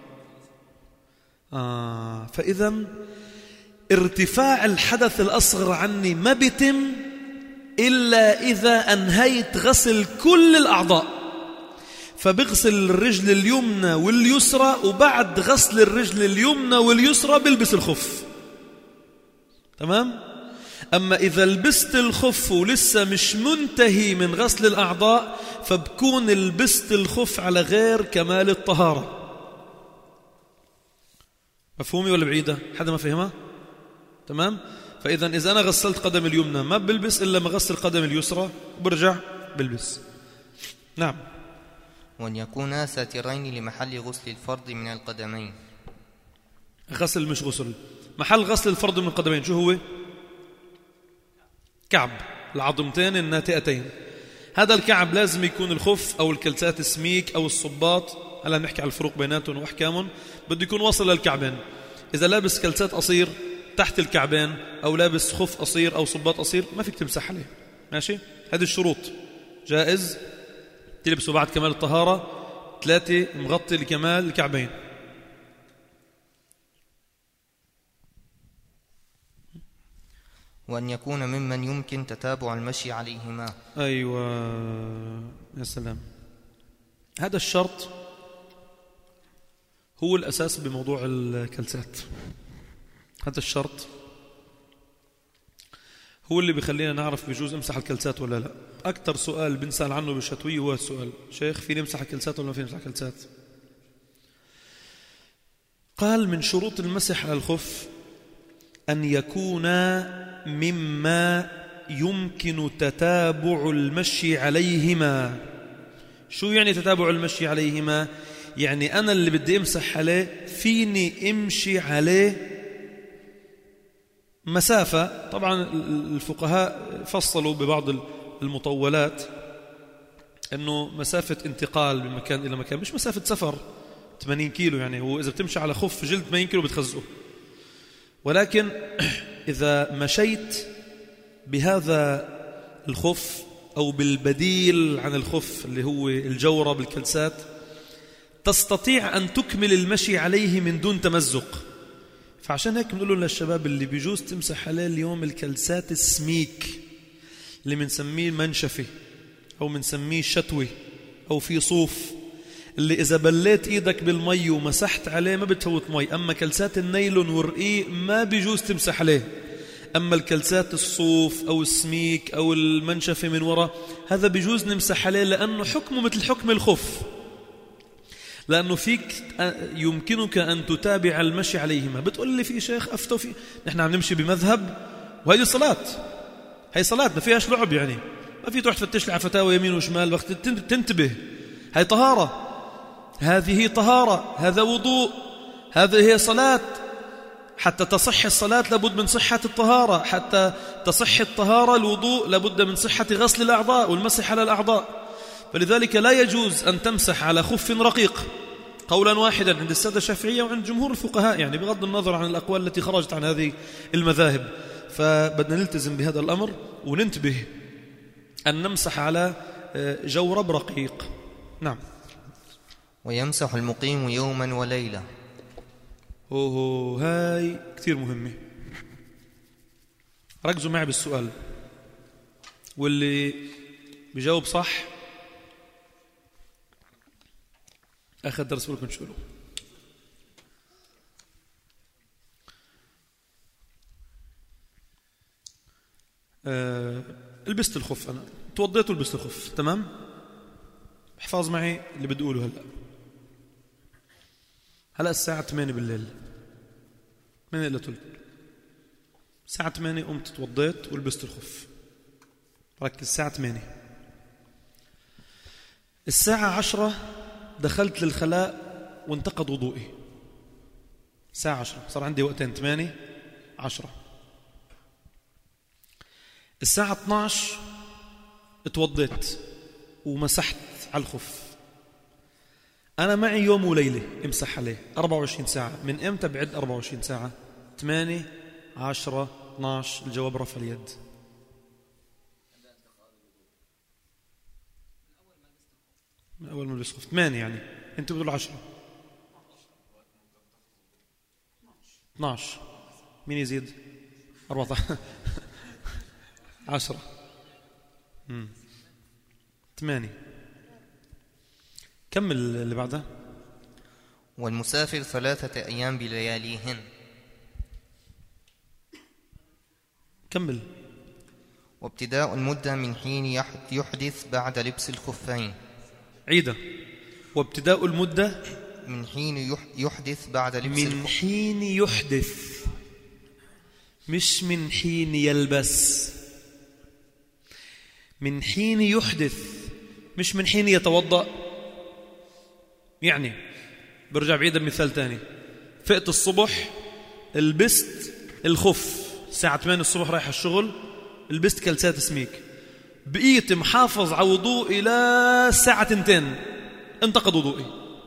[SPEAKER 1] آه فإذا ارتفاع الحدث الأصغر عني ما بيتم إلا إذا أنهيت غسل كل الأعضاء، فبغسل الرجل اليمنى واليسرى، وبعد غسل الرجل اليمنى واليسرى بلبس الخف. تمام؟ أما إذا لبست الخف ولسه مش منتهي من غسل الأعضاء فبكون لبست الخف على غير كمال الطهارة. مفهومي ولا بعيدة؟ حدا ما فهمها؟ تمام؟ فإذا إذا أنا غسلت قدم اليمنى ما بلبس إلا ما غسل قدم اليسرى وبرجع بلبس. نعم.
[SPEAKER 2] وأن يكونا ساترين لمحل غسل الفرد من القدمين.
[SPEAKER 1] غسل مش غسل، محل غسل الفرد من القدمين شو هو؟ كعب، العظمتين الناتئتين. هذا الكعب لازم يكون الخف أو الكلسات السميك أو الصباط، هلا نحكي على الفروق بيناتهم وأحكامهم، بده يكون وصل للكعبين. إذا لابس كلسات قصير تحت الكعبين أو لابس خف قصير أو صباط قصير ما فيك تمسح عليه، ماشي؟ هذه الشروط. جائز تلبسه بعد كمال الطهارة، ثلاثة مغطي لكمال الكعبين.
[SPEAKER 2] وأن يكون ممن يمكن تتابع المشي عليهما.
[SPEAKER 1] أيوة يا سلام، هذا الشرط هو الأساس بموضوع الكلسات. هذا الشرط هو اللي بيخلينا نعرف بيجوز امسح الكلسات ولا لا. أكثر سؤال بنسأل عنه بالشتوية هو السؤال: شيخ فيني امسح الكلسات ولا ما فيني امسح الكلسات؟ قال من شروط المسح على الخف أن يكون مما يمكن تتابع المشي عليهما. شو يعني تتابع المشي عليهما؟ يعني أنا اللي بدي امسح عليه فيني امشي عليه مسافة. طبعا الفقهاء فصلوا ببعض المطولات أنه مسافة انتقال من مكان إلى مكان، مش مسافة سفر ثمانين كيلو، يعني هو إذا بتمشي على خف جلد ثمانين كيلو بتخزقه، ولكن إذا مشيت بهذا الخف أو بالبديل عن الخف اللي هو الجورة بالكلسات تستطيع أن تكمل المشي عليه من دون تمزق. فعشان هيك بنقول للشباب اللي بيجوز تمسح عليه اليوم الكلسات السميك اللي منسميه منشفي أو منسميه شتوي أو في صوف، اللي إذا بليت إيدك بالمي ومسحت عليه ما بتفوت مي. أما كلسات النيلون والرقيق ما بيجوز تمسح عليه. أما الكلسات الصوف أو السميك أو المنشفة من وراء هذا بيجوز نمسح عليه، لأنه حكمه مثل حكم الخف، لأنه فيك يمكنك أن تتابع المشي عليهما. بتقول لي في شيخ أفتوا في، نحن عم نمشي بمذهب وهذه صلاة، هي صلاة ما فيهاش لعب، يعني ما في تروح تفتش لي على فتاوى يمين وشمال وقت تنتبه. هي طهارة، هذه طهارة، هذا وضوء، هذه هي صلاة. حتى تصح الصلاة لابد من صحة الطهارة، حتى تصح الطهارة الوضوء لابد من صحة غسل الأعضاء والمسح على الأعضاء. فلذلك لا يجوز أن تمسح على خف رقيق قولا واحدا عند السادة الشافعية وعند جمهور الفقهاء، يعني بغض النظر عن الأقوال التي خرجت عن هذه المذاهب. فبدنا نلتزم بهذا الأمر وننتبه أن نمسح على جورب رقيق. نعم.
[SPEAKER 2] ويمسح المقيم يوما وليلة.
[SPEAKER 1] أوه هاي كثير مهمة، ركزوا معي بالسؤال، واللي بيجاوب صح أخذ درس لكم شغله. أه لبست الخف، أنا توضيت ولبست الخف، تمام؟ احفظ معي اللي بدي أقوله هلأ. هلأ الساعة ثمانية بالليل، ثمانية إلا ثلث، الساعة ثمانية قمت توضيت ولبست الخف. ركز، الساعة ثمانية. الساعة عشرة دخلت للخلاء وانتقض وضوئي. الساعة عشرة صار عندي وقتين، ثمانية عشرة. الساعة اثني عشر اتوضيت ومسحت على الخف. أنا معي يوم وليلة امسح عليه أربعة وعشرين ساعة. من إمتى بعد أربعة وعشرين ساعة؟ ثمانية عشرة اثني عشر. الجواب رفع اليد. من أول ما لبس خف ثمانية، يعني أنتوا بتقولوا عشرة. اثني عشر. مين يزيد؟ أربعة عشر. عشرة. امم ثمانية. كمل اللي بعدها.
[SPEAKER 2] والمسافر ثلاثة أيام بلياليهن.
[SPEAKER 1] كمل.
[SPEAKER 2] وابتداء المدة من حين يحدث بعد لبس الخفين.
[SPEAKER 1] عيدة. وابتداء المدة
[SPEAKER 2] من حين يحدث بعد لبس الخفين.
[SPEAKER 1] من حين يحدث، مش من حين يلبس. من حين يحدث، مش من حين يتوضأ. يعني برجع بعيد المثال تاني، فقت الصبح البست الخف الساعة ثمانية الصبح رايح الشغل، البست كلسات سميك، بقيت محافظ على وضوء إلى الساعة تنتين، انتقد وضوئي،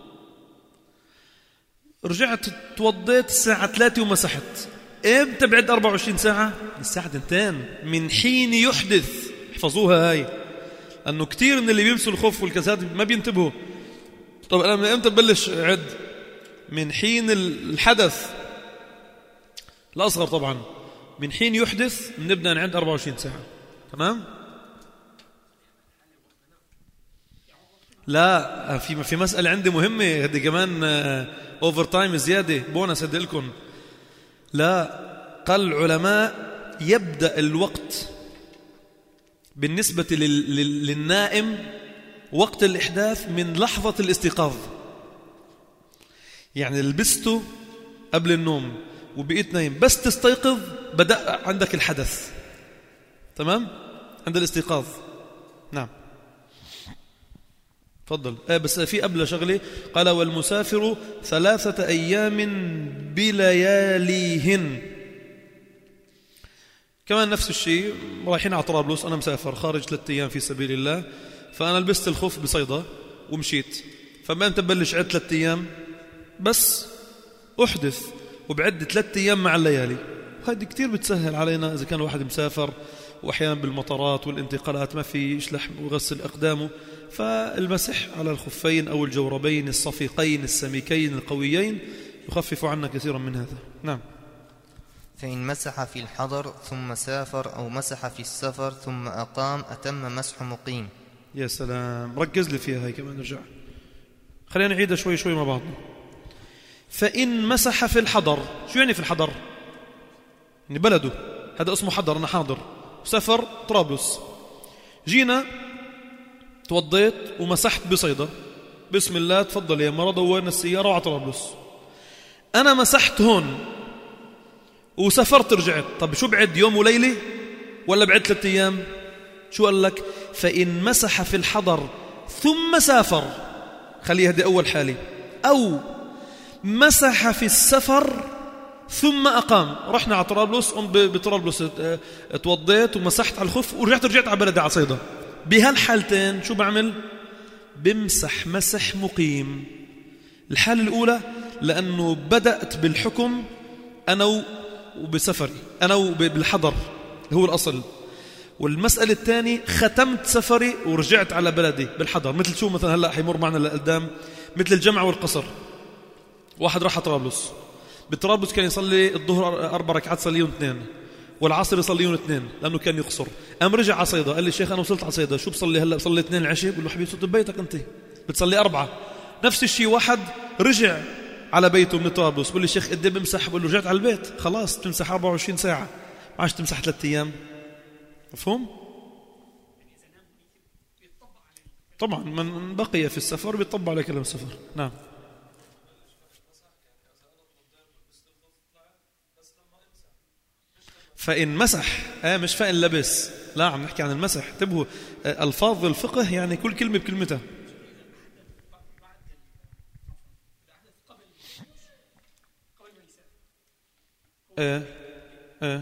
[SPEAKER 1] رجعت توضيت الساعة ثلاثة ومسحت، امتى بعد أربعة وعشرين ساعة؟ الساعة تنتين من حين يحدث. احفظوها هاي، أنه كتير من اللي بيمسوا الخف والكلسات ما بينتبهوا. طب أنا من امتى ببلش عد؟ من حين الحدث الأصغر طبعا، من حين يحدث بنبدأ نعد أربعة وعشرين ساعة. تمام؟ لا، في في مسألة عندي مهمة، هذه كمان اوفر تايم زيادة، بونس هدي لكم. لا، قال العلماء يبدأ الوقت بالنسبة للنائم وقت الإحداث من لحظة الاستيقاظ. يعني لبسته قبل النوم وبقيت نايم، بس تستيقظ بدأ عندك الحدث. تمام؟ عند الاستيقاظ. نعم تفضل. آه بس في قبل شغلة، قال والمسافر ثلاثة أيام بلياليهن. كمان نفس الشيء، رايحين على طرابلس، أنا مسافر خارج ثلاثة أيام في سبيل الله، فأنا لبست الخف بصيدا ومشيت، فما أنت ببلش عد ثلاثة أيام بس أحدث وبعد ثلاثة أيام مع الليالي. هذه كتير بتسهل علينا إذا كان واحد مسافر، وأحيانا بالمطارات والانتقالات ما في يشلح ويغسل أقدامه، فالمسح على الخفين أو الجوربين الصفيقين السميكين القويين يخفف عنا كثيرا من هذا. نعم.
[SPEAKER 2] فإن مسح في الحضر ثم سافر أو مسح في السفر ثم أقام أتم مسح مقيم.
[SPEAKER 1] يا سلام، ركز لي فيها هاي كمان، نرجع خلينا نعيدها شوي شوي مع بعضنا. فإن مسح في الحضر، شو يعني في الحضر؟ يعني بلده، هذا اسمه حضر، أنا حاضر سفر طرابلس، جينا توضيت ومسحت بصيدا، بسم الله تفضل يا مرة دورنا السيارة وعلى طرابلس. أنا مسحت هون وسافرت رجعت، طب شو بعد يوم وليلة ولا بعد ثلاثة أيام؟ شو قال لك؟ فإن مسح في الحضر ثم سافر، خليها دي أول حالة، أو مسح في السفر ثم أقام. رحنا على طرابلس، أم بطرابلس توضيت ومسحت على الخف ورجعت رجعت على بلدي على صيدا. بهالحالتين شو بعمل؟ بمسح مسح مقيم. الحالة الأولى لأنه بدأت بالحكم أنا وبسفري، أنا بالحضر هو الأصل، والمسألة الثانية ختمت سفري ورجعت على بلدي بالحضر. مثل شو مثلا هلأ حيمر معنا لقدام، مثل الجمع والقصر. واحد راح طرابلس، بطرابلس كان يصلي الظهر أربع ركعات صليون اثنين، والعصر يصليون اثنين لأنه كان يقصر. أم رجع على صيدا، قال لي الشيخ أنا وصلت على صيدا، شو بصلي هلأ؟ بصلي اثنين العشاء. بقول له حبيبي صوت ببيتك أنت بتصلي أربعة. نفس الشيء واحد رجع على بيته من طرابلس، بقول لي الشيخ قد ايه بمسح؟ بقول له رجعت على البيت، خلاص تمسح أربعة وعشرين ساعة، ما عادش تمسح ثلاثة أيام. مفهوم؟ طبعا من بقي في السفر بيطبع على كلام السفر. نعم. فإن مسح، آه مش فإن لبس، لا عم نحكي عن المسح. انتبهوا، آه ألفاظ الفقه يعني كل كلمة بكلمتها. آه آه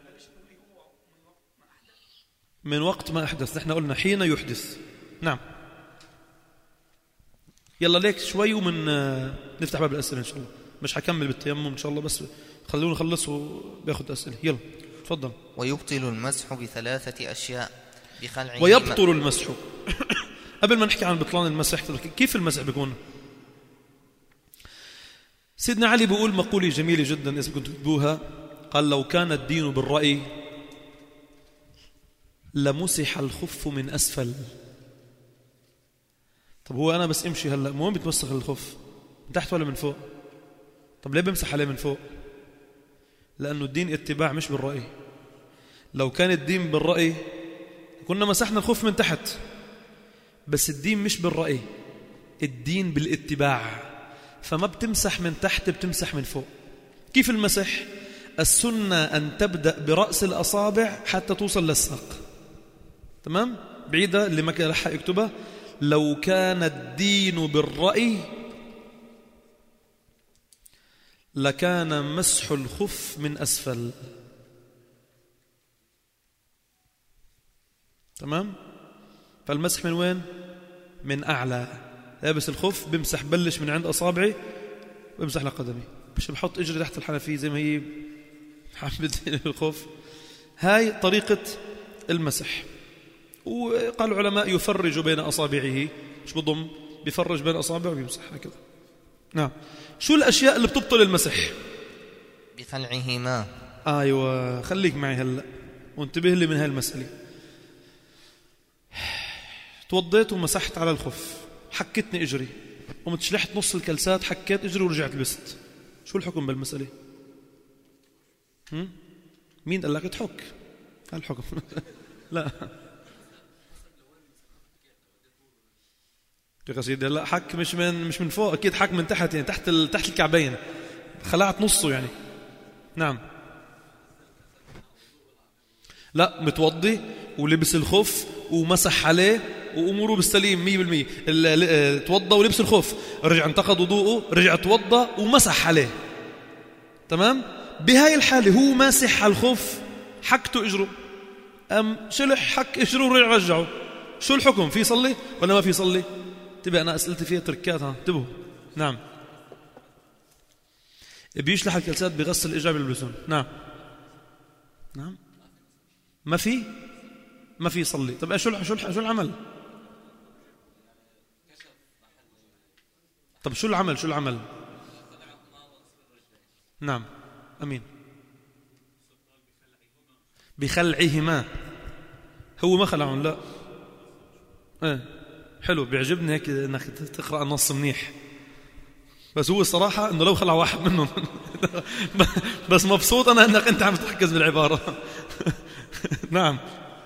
[SPEAKER 1] من وقت ما أحدث، نحن قلنا حين يحدث. نعم. يلا ليك شوي ومن آه نفتح باب الأسئلة إن شاء الله. مش حكمل بالتيمم إن شاء الله، بس خلونا نخلص وبياخد أسئلة. يلا تفضل.
[SPEAKER 2] ويبطل المسح بثلاثة أشياء بخلع.
[SPEAKER 1] ويبطل المسح قبل ما نحكي عن بطلان المسح، كيف المسح بيكون؟ سيدنا علي بيقول مقولة جميلة جدا إذا كنتوا تكتبوها، قال لو كان الدين بالرأي لمسح الخف من أسفل. طب هو أنا بس امشي هلأ مو بتمسح الخف من تحت ولا من فوق؟ طب ليه بمسح عليه من فوق؟ لأنه الدين اتباع مش بالرأي. لو كان الدين بالرأي كنا مسحنا الخف من تحت، بس الدين مش بالرأي، الدين بالاتباع، فما بتمسح من تحت بتمسح من فوق. كيف المسح؟ السنة أن تبدأ برأس الأصابع حتى توصل للساق. تمام؟ بعيدة اللي ما كان لحق يكتبها. لو كان الدين بالرأي لكان مسح الخف من أسفل. تمام؟ فالمسح من وين؟ من أعلى. لابس الخف بمسح، بلش من عند أصابعي بمسح لقدمي، مش بحط إجري تحت الحنفية زي ما هي حبتين الخف. هاي طريقة المسح. وقال العلماء يفرج بين أصابعه، مش بضم، بيفرج بين أصابعه وبيمسح هكذا. نعم. شو الأشياء اللي بتبطل المسح؟
[SPEAKER 2] بخلعهما.
[SPEAKER 1] أيوة، خليك معي هلأ وانتبه لي من هاي المسألة. توضيت ومسحت على الخف، حكتني إجري، قمت شلحت نص الكلسات، حكيت إجري ورجعت لبست. شو الحكم بالمسألة؟ هم؟ مين قال لك تحك؟ هل الحكم؟ لا يا سيدي، لا، حك مش من مش من فوق، اكيد حك من تحت، يعني تحت ال... تحت الكعبين، خلعت نصه يعني. نعم. لا، متوضي ولبس الخف ومسح عليه واموره بالسليم مية بالمية. توضى ولبس الخف، رجع انتقض وضوءه، رجع توضى ومسح عليه. تمام. بهاي الحالة هو ماسح على الخف، حكته اجره، ام شلح حك اجره ورجع رجعه. شو الحكم؟ في صلي ولا ما في صلي؟ انتبه، أنا أسئلتي فيها تركات، ها انتبهوا. نعم. بيشلح الكلسات، بيغسل الإجابة باللسان. نعم. نعم. ما في ما في صلي. طب ايش شو شو شو العمل؟ طب شو العمل شو العمل؟ نعم. أمين. بخلعهما. هو ما خلعهم، لا. ايه حلو، بيعجبني هيك انك تقرأ النص منيح، بس هو الصراحة انه لو خلع واحد منهم بس مبسوط انا انك انت عم تركز بالعبارة. نعم.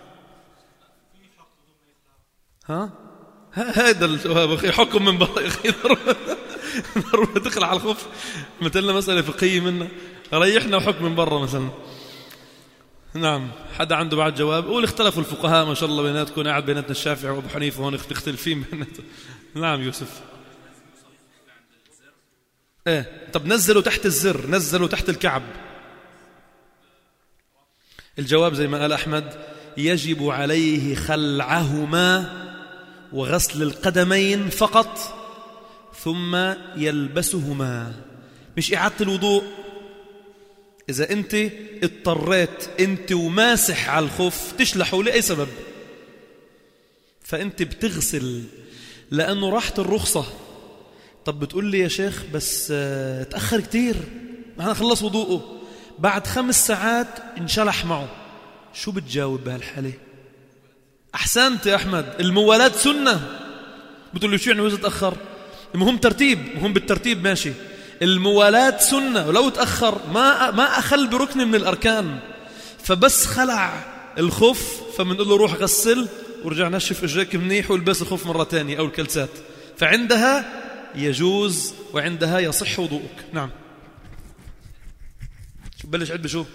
[SPEAKER 1] ها هذا الجواب اخي، حكم من برا اخي، ضروري تخلع على الخف، مثلنا مسألة فقهية منا، ريحنا وحكم من برا مثلا. نعم. حدا عنده بعد جواب؟ قول اختلفوا الفقهاء ما شاء الله بيناتكم، قاعد بيناتنا الشافعي وابو حنيفه هون اختلفين بيناتهم. نعم يوسف. ايه طب نزلوا تحت الزر، نزلوا تحت الكعب. الجواب زي ما قال احمد، يجب عليه خلعهما وغسل القدمين فقط، ثم يلبسهما، مش اعاده الوضوء. إذا أنت اضطريت أنت وماسح على الخف تشلحه لأي سبب، فأنت بتغسل لأنه راحت الرخصة. طب بتقول لي يا شيخ بس تأخر كتير، ما خلص وضوءه، بعد خمس ساعات انشلح معه، شو بتجاوب بهالحالة؟ أحسنت يا أحمد، الموالاة سنة. بتقول لي شو يعني وإذا تأخر؟ المهم ترتيب، مهم بالترتيب ماشي. الموالاة سنة، ولو تأخر ما ما أخل بركن من الأركان، فبس خلع الخف فمنقول له روح غسل ورجع نشف إجريك منيح والبس الخف مرة تانية أو الكلسات، فعندها يجوز وعندها يصح وضوءك. نعم. شو بلش عد بشو؟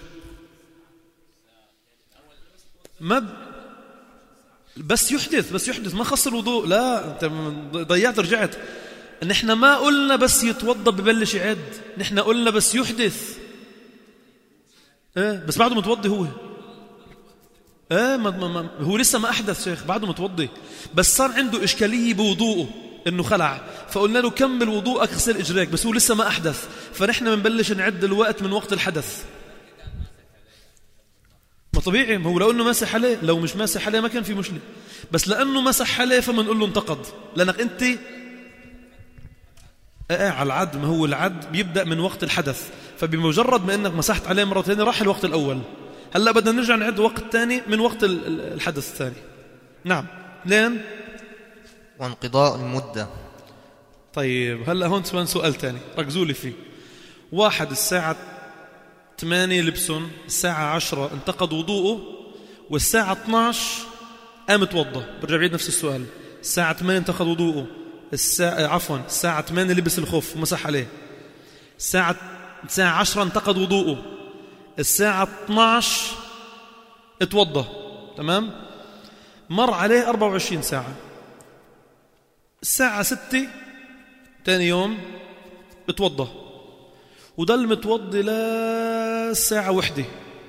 [SPEAKER 1] ما ب... بس يحدث بس يحدث ما خص الوضوء. لا أنت ضيعت رجعت. نحن ما قلنا بس يتوضى ببلش يعد، نحن قلنا بس يحدث. ايه بس بعده متوضي هو. ايه ما ما هو لسه ما احدث شيخ، بعده متوضي، بس صار عنده اشكاليه بوضوءه انه خلع، فقلنا له كمل وضوءك اغسل اجريك، بس هو لسه ما احدث، فنحن بنبلش نعد الوقت من وقت الحدث. ما طبيعي، ما هو لو انه مسح عليه، لو مش مسح عليه ما كان في مشكله، بس لانه مسح عليه فمنقول له انتقض، لانك انت ايه على العد. ما هو العد بيبدأ من وقت الحدث، فبمجرد ما انك مسحت عليه مرة ثانية راح الوقت الاول، هلا بدنا نرجع نعد وقت ثاني من وقت الحدث الثاني. نعم. لين
[SPEAKER 2] وانقضاء المدة.
[SPEAKER 1] طيب هلا هون سؤال سؤال ثاني ركزوا لي فيه. واحد الساعة ثمانية لبسن، الساعة عشرة انتقض وضوءه، والساعة اثنعش قام توضى. برجع بعيد نفس السؤال. الساعة ثمانية انتقض وضوءه، الساعة عفوا الساعة ثمانية لبس الخف ومسح عليه، الساعة الساعة عشرة انتقض وضوءه، الساعة اثنعش اتوضى. تمام. مر عليه أربعة وعشرين ساعة، الساعة ستة تاني يوم اتوضى، وضل متوضي لساعة وحدة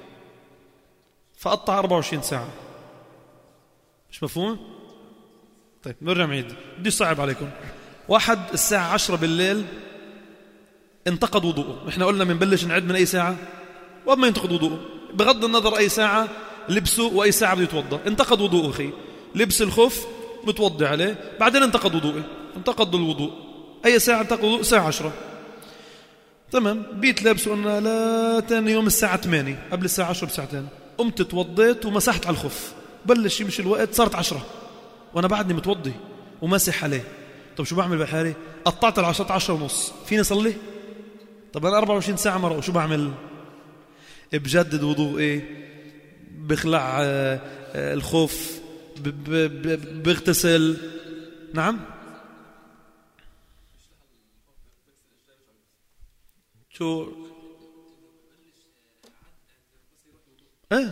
[SPEAKER 1] فقطع أربعة وعشرين ساعة. مش مفهوم؟ طيب نرجع معيد، بدي صعب عليكم. واحد الساعة عشرة بالليل انتقد وضوءه، احنا قلنا منبلش نعد من أي ساعة وقبل ما ينتقد وضوءه بغض النظر أي ساعة لبسه وأي ساعة بده يتوضأ. انتقد وضوءه أخي، لبس الخف متوضي عليه، بعدين انتقد وضوءه، انتقد الوضوء أي ساعة انتقد وضوء؟ الساعة عشرة. تمام، بيت لابسه قلنا لا تاني يوم الساعة ثمانية قبل الساعة عشرة بساعتين، قمت توضيت ومسحت على الخف، بلش يمشي الوقت صارت عشرة وأنا بعدني متوضي وماسح عليه. طب شو بعمل بحالي؟ قطعت العشرة عشرة ونص، فيني صلي؟ طب أنا أربعة وعشرين ساعة مرة، وشو بعمل؟ بجدد وضوئي، بخلع الخف، بغتسل. نعم شو ايه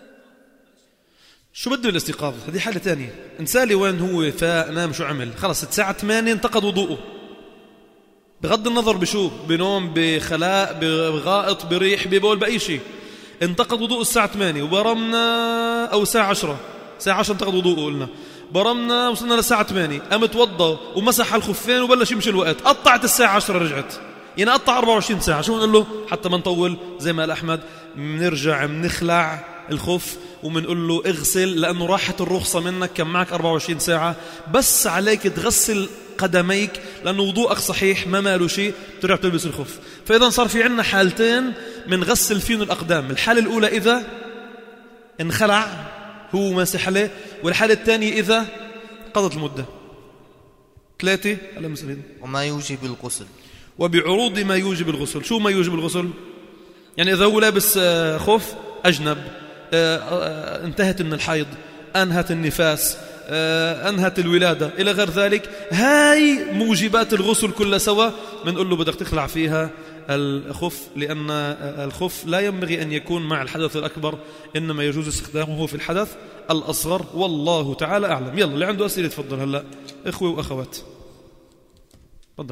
[SPEAKER 1] شو بده الاستيقاظ؟ هذه حالة تانية. انسالي وين هو فاق نام شو عمل، خلص الساعة ثمانية انتقد وضوءه بغض النظر بشو، بنوم، بخلاء، بغائط، بريح، ببول، بأي شيء. انتقد وضوء الساعة ثمانية وبرمنا، أو الساعة عشرة، الساعة عشرة انتقد وضوءه قلنا، برمنا وصلنا للساعة ثمانية، قام توضى ومسح على الخفين وبلش يمشي الوقت، قطعت الساعة عشرة رجعت، يعني قطع أربعة وعشرين ساعة. شو نقول له؟ حتى ما نطول زي ما قال أحمد، منرجع منخلع الخف ومنقول له اغسل، لأنه راحت الرخصة منك، كان معك أربعة وعشرين ساعة، بس عليك تغسل قدميك لأنه وضوءك صحيح ما ماله شيء، ترجع تلبس الخف. فإذا صار في عنا حالتين من غسل فين الأقدام، الحالة الأولى إذا انخلع هو ماسح عليه، والحالة الثانية إذا قضت المدة. ثلاثة على مسألين.
[SPEAKER 2] وما يوجب الغسل،
[SPEAKER 1] وبعروض ما يوجب الغسل. شو ما يوجب الغسل؟ يعني إذا هو لابس خف أجنب، انتهت من الحيض، أنهت النفاس، أنهت الولادة إلى غير ذلك، هاي موجبات الغسل كلها سوا، بنقول له بدك تخلع فيها الخف، لأن الخف لا ينبغي أن يكون مع الحدث الأكبر، إنما يجوز استخدامه في الحدث الأصغر، والله تعالى أعلم. يلا اللي عنده أسئلة يتفضل هلأ، إخوة وأخوات تفضل.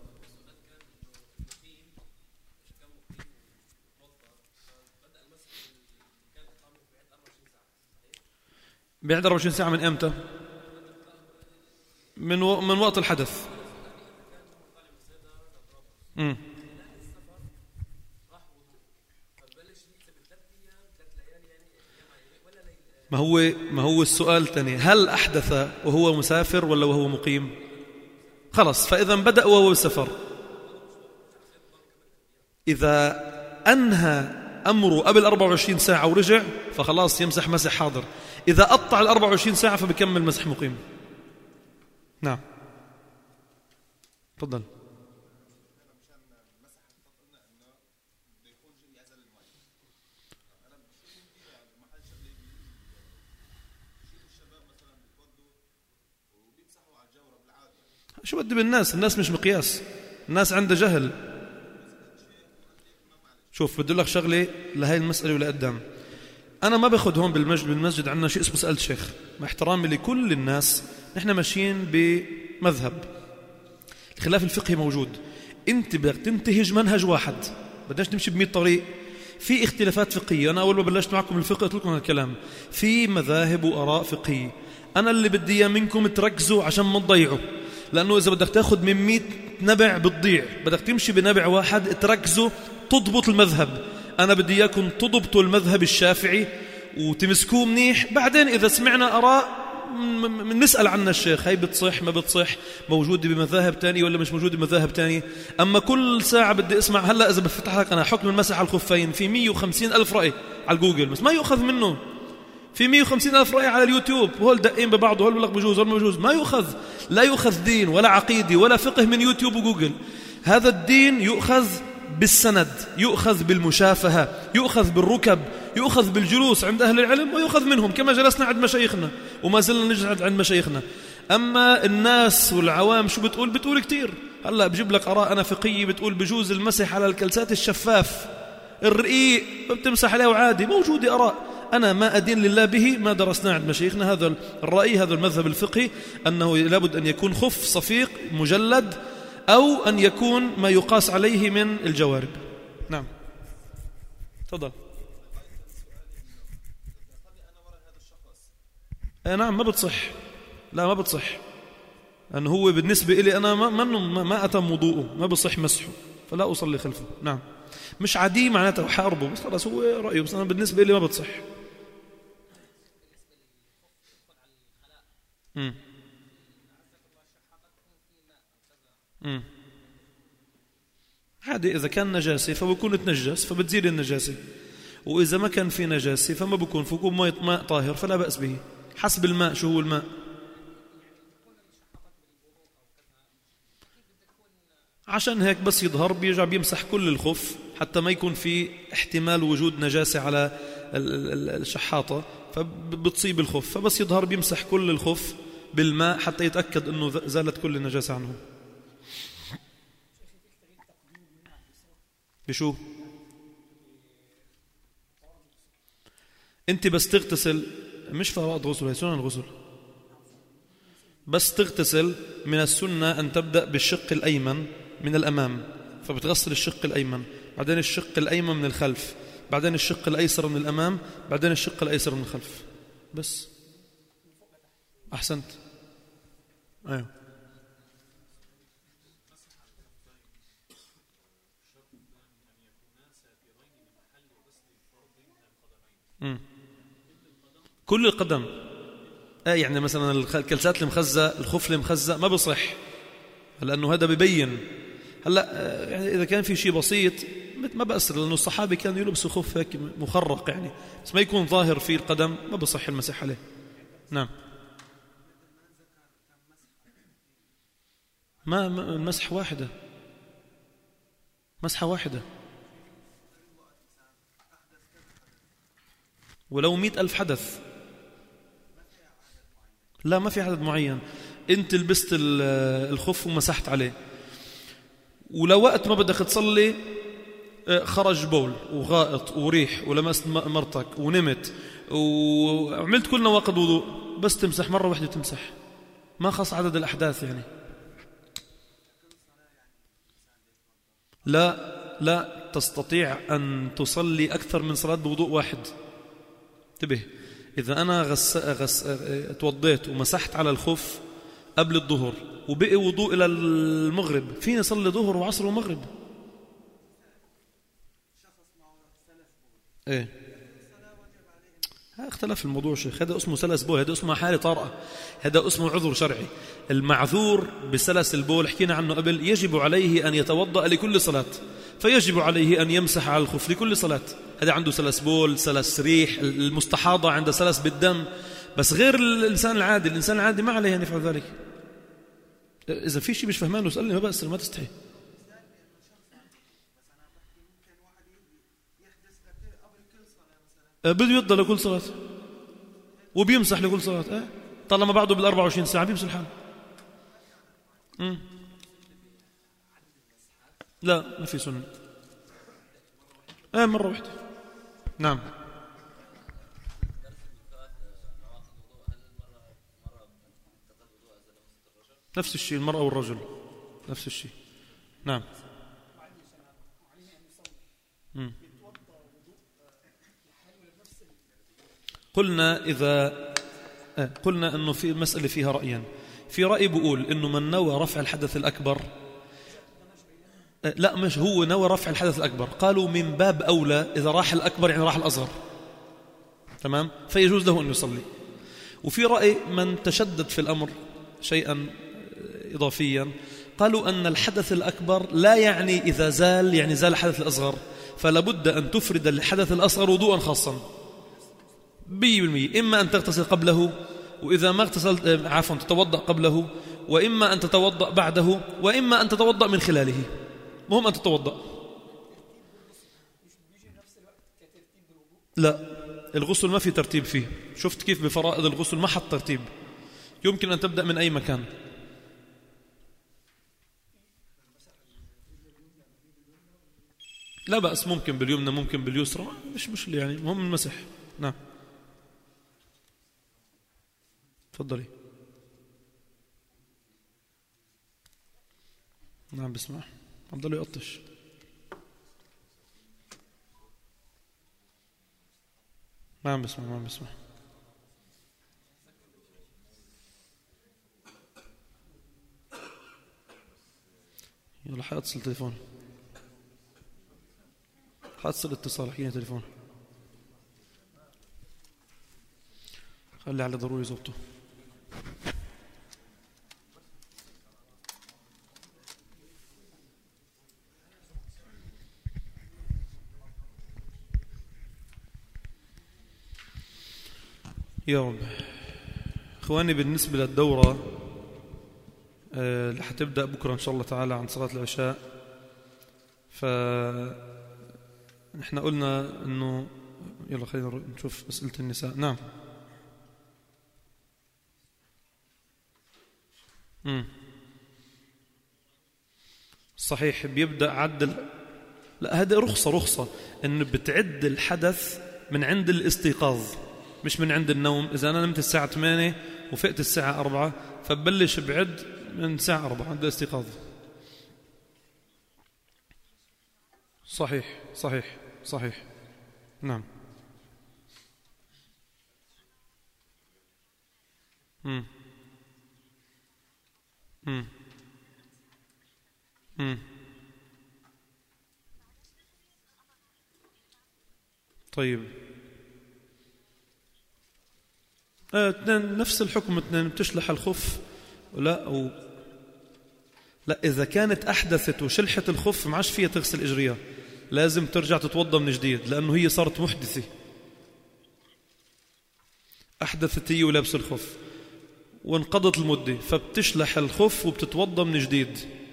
[SPEAKER 1] بعد أربعة وعشرين ساعة من إمتى؟ من و... من وقت الحدث. امم ما هو ما هو السؤال الثاني، هل أحدث وهو مسافر ولا وهو مقيم؟ خلص، فإذا بدأ وهو سفر، إذا أنهى أمره قبل أربعة وعشرين ساعة ورجع فخلاص يمسح مسح حاضر، إذا قطع الأربعة وعشرين ساعة فبكمل مسح مقيم. نعم تفضل. شو بدي بالناس؟ الناس مش مقياس، الناس عنده جهل. شوف بدي لك شغلة لهي المسألة ولا قدام، أنا ما باخد هون بالمسجد بالمسجد عندنا شيء اسمه سألت شيخ، مع احترامي لكل الناس، نحن ماشيين بمذهب، الخلاف الفقهي موجود، أنت بدك تنتهج منهج واحد، بدناش نمشي بمية طريق، في اختلافات فقهية. أنا أول ما بلشت معكم الفقه قلت لكم الكلام، في مذاهب وآراء فقهية، أنا اللي بدي إياه منكم تركزوا عشان ما تضيعوا، لأنه إذا بدك تأخذ من مية نبع بتضيع، بدك تمشي بنبع واحد تركزوا تضبط المذهب. أنا بدي إياكم تضبطوا المذهب الشافعي وتمسكوه منيح، بعدين إذا سمعنا آراء نسأل عنها الشيخ، هاي بتصح ما بتصح، موجودة بمذاهب تانية ولا مش موجودة بمذاهب تانية. أما كل ساعة بدي أسمع، هلأ إذا بفتح لك أنا حكم المسح على الخفين في مية وخمسين ألف رأي على الجوجل، بس ما يؤخذ منه، في مية وخمسين ألف رأي على اليوتيوب، وهول دقين ببعض، وهول بلغ بجوز، وهول ما بجوز، ما يؤخذ، لا يؤخذ دين ولا عقيدة ولا فقه من يوتيوب وجوجل. هذا الدين يؤخذ بالسند، يؤخذ بالمشافهة، يؤخذ بالركب، يؤخذ بالجلوس عند أهل العلم، ويؤخذ منهم كما جلسنا عند مشايخنا وما زلنا نجلس عند مشايخنا. أما الناس والعوام شو بتقول؟ بتقول كتير. هلأ بجيب لك آراء أنا فقهية بتقول بجوز المسح على الكلسات الشفاف الرقيق بتمسح عليه وعادي، موجودة آراء، أنا ما أدين لله به، ما درسنا عند مشايخنا هذا الرأي، هذا المذهب الفقهي، أنه لابد أن يكون خف صفيق مجلد أو أن يكون ما يقاس عليه من الجوارب. نعم تفضل. آه نعم ما بتصح، لا ما بتصح، أنه هو بالنسبة إلي أنا ما, ما, ما أتم وضوءه، ما بصح مسحه، فلا أصلي خلفه. نعم مش عادي معناته حاربه، بس خلاص هو رأيه، بس أنا بالنسبة إلي ما بتصح. مم. مم. عادي إذا كان نجاسة فبكون تنجس فبتزيل النجاسة، وإذا ما كان في نجاسة فما بكون، فبكون ماء ماء طاهر فلا بأس به، حسب الماء. شو هو الماء؟ عشان هيك بس يظهر بيرجع بيمسح كل الخف حتى ما يكون في احتمال وجود نجاسة على الشحاطة فبتصيب الخف، فبس يظهر بيمسح كل الخف بالماء حتى يتأكد أنه زالت كل النجاسة عنه. بشو؟ أنت بس تغتسل، مش فرائض غسل، هي سنن الغسل. بس تغتسل من السنة أن تبدأ بالشق الأيمن من الأمام، فبتغسل الشق الأيمن، بعدين الشق الأيمن من الخلف، بعدين الشق الأيسر من الأمام، بعدين الشق الأيسر من الخلف. بس أحسنت. أيوه. مم. كل القدم. آه يعني مثلا الكلسات المخزة، الخف المخزة ما بصح، لأنه هذا ببين. هلا يعني إذا كان في شيء بسيط ما بأسر، لأنه الصحابي كانوا يلبسوا خف هيك مخرق يعني، بس ما يكون ظاهر في القدم ما بصح المسح عليه. نعم ما المسح واحدة، مسحة واحدة، ولو مئة ألف حدث. لا ما في عدد معين، أنت لبست الخف ومسحت عليه، ولو وقت ما بدك تصلي خرج بول وغائط وريح ولمست مرتك ونمت وعملت كل نواقض وضوء، بس تمسح مرة واحدة تمسح، ما خص عدد الأحداث يعني. لا لا تستطيع أن تصلي أكثر من صلاة بوضوء واحد. انتبه، إذا أنا غس... غس... توضيت ومسحت على الخف قبل الظهر وبقي وضوء إلى المغرب، فيني صلي ظهر وعصر ومغرب. ايه اختلف الموضوع شيخ، هذا اسمه سلس بول، هذا اسمه حالة طارئة، هذا اسمه عذر شرعي. المعذور بسلس البول حكينا عنه قبل، يجب عليه أن يتوضأ لكل صلاة، فيجب عليه أن يمسح على الخف لكل صلاة. هذا عنده سلس بول، سلس ريح، المستحاضة عنده سلس بالدم، بس غير الإنسان العادي، الإنسان العادي ما عليه أن يفعل ذلك. إذا في شيء مش فهمانه اسألني، ما بأسر، ما تستحي. بده يفضل لكل صلاة وبيمسح لكل صلاة، اه طالما بعده بالأربع وعشرين ساعة بيمسح الحال. لا ما في سنة، اه مرة واحدة. نعم نفس الشيء، المرأة والرجل نفس الشيء. نعم مم. قلنا إذا آه قلنا أنه في المسألة فيها رأيين. في رأي بيقول أنه من نوى رفع الحدث الأكبر، آه لا مش هو نوى رفع الحدث الأكبر، قالوا من باب أولى إذا راح الأكبر يعني راح الأصغر، تمام، فيجوز له أن يصلي. وفي رأي من تشدد في الأمر شيئا إضافيا، قالوا أن الحدث الأكبر لا يعني إذا زال يعني زال الحدث الأصغر، فلا بد أن تفرد الحدث الأصغر وضوءا خاصا مية بالمية، إما أن تغتسل قبله، وإذا ما اغتسلت عفوا تتوضأ قبله، وإما أن تتوضأ بعده، وإما أن تتوضأ من خلاله، مهم أن تتوضأ. لا الغسل ما في ترتيب فيه، شفت كيف بفرائض الغسل ما حط ترتيب، يمكن أن تبدأ من أي مكان. لا بأس، ممكن باليمنى ممكن باليسرى، مش مشكلة يعني، مهم المسح. نعم تفضلي. نعم بسمع، عم ضلوا يقطش. ما عم بسمع ما عم بسمع. يلا حاتصل تليفون، حاتصل اتصال، حكيني تليفون، خلي على ضروري زبطه. يا رب. اخواني، بالنسبة للدورة أه اللي حتبدأ بكرة إن شاء الله تعالى عن صلاة العشاء، فنحن قلنا إنه يلا خلينا نشوف أسئلة النساء. نعم. مم. صحيح، بيبدأ عد. لا، هذا رخصة رخصة إنه بتعد الحدث من عند الاستيقاظ مش من عند النوم. إذا أنا نمت الساعة ثمانية وفقت الساعة أربعة فببلش بعد من الساعة أربعة عند الاستيقاظ. صحيح صحيح صحيح. نعم. مم. مم. مم. طيب. آه، اثنين نفس الحكم، اثنين بتشلح الخف لا أو لا. إذا كانت أحدثت وشلحت الخف ما عادش فيها تغسل إجريها، لازم ترجع تتوضى من جديد لأنه هي صارت محدثة. أحدثت هي ولابس الخف وانقضت المدة، فبتشلح الخف وبتتوضى من جديد.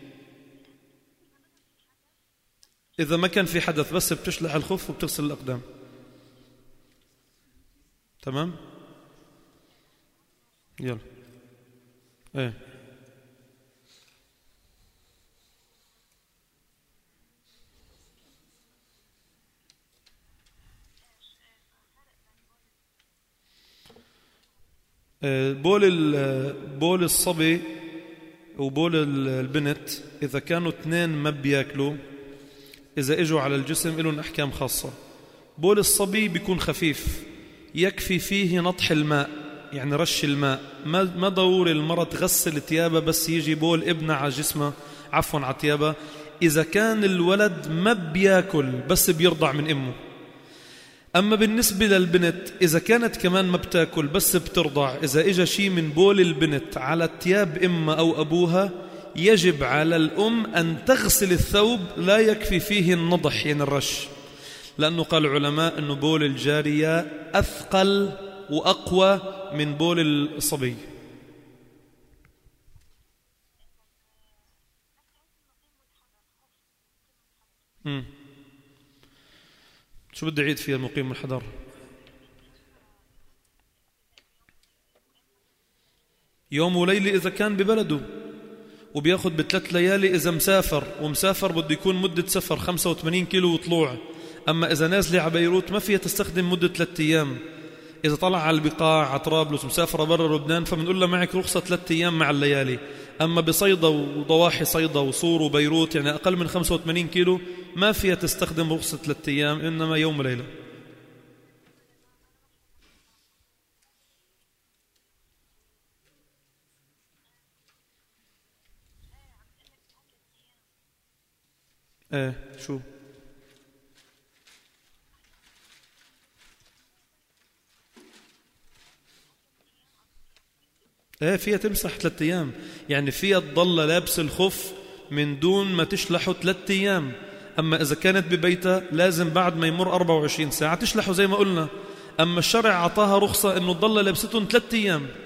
[SPEAKER 1] إذا ما كان في حدث بس بتشلح الخف وبتغسل الأقدام. تمام. يلا. ايه بول بول الصبي وبول البنت إذا كانوا اثنين ما بياكلوا، إذا إجوا على الجسم لهم أحكام خاصة. بول الصبي بيكون خفيف، يكفي فيه نطح الماء، يعني رش الماء، ما ما ضروري المرأة تغسل ثيابها بس يجي بول ابنها على جسمها، عفوا على ثيابها. إذا كان الولد ما بياكل بس بيرضع من أمه. أما بالنسبة للبنت إذا كانت كمان ما بتاكل بس بترضع، إذا إجا شيء من بول البنت على ثياب أمها أو أبوها، يجب على الأم أن تغسل الثوب، لا يكفي فيه النضح يعني الرش، لأنه قال العلماء أنه بول الجارية أثقل وأقوى من بول الصبي. مم. شو بدي أعيد فيها المقيم والحضر؟ يوم وليلة إذا كان ببلده، وبياخد بثلاث ليالي إذا مسافر، ومسافر بده يكون مدة سفر خمسة وثمانين كيلو وطلوع. أما إذا نازلة على بيروت ما فيها تستخدم مدة ثلاثة أيام. إذا طلع على البقاع على طرابلس مسافرة برا لبنان فبنقول له معك رخصة ثلاثة أيام مع الليالي. أما بصيدا وضواحي صيدا وصور وبيروت يعني أقل من خمسة وثمانين كيلو ما فيها تستخدم رخصة ثلاثة أيام، إنما يوم وليلة. ايه شو ايه فيها تمسح ثلاثة ايام، يعني فيها تضل لابس الخف من دون ما تشلحه ثلاثة ايام. اما اذا كانت ببيتها لازم بعد ما يمر أربعة وعشرين ساعة تشلحه زي ما قلنا. اما الشرع اعطاها رخصة انه تضل لابستهم ثلاثة ايام.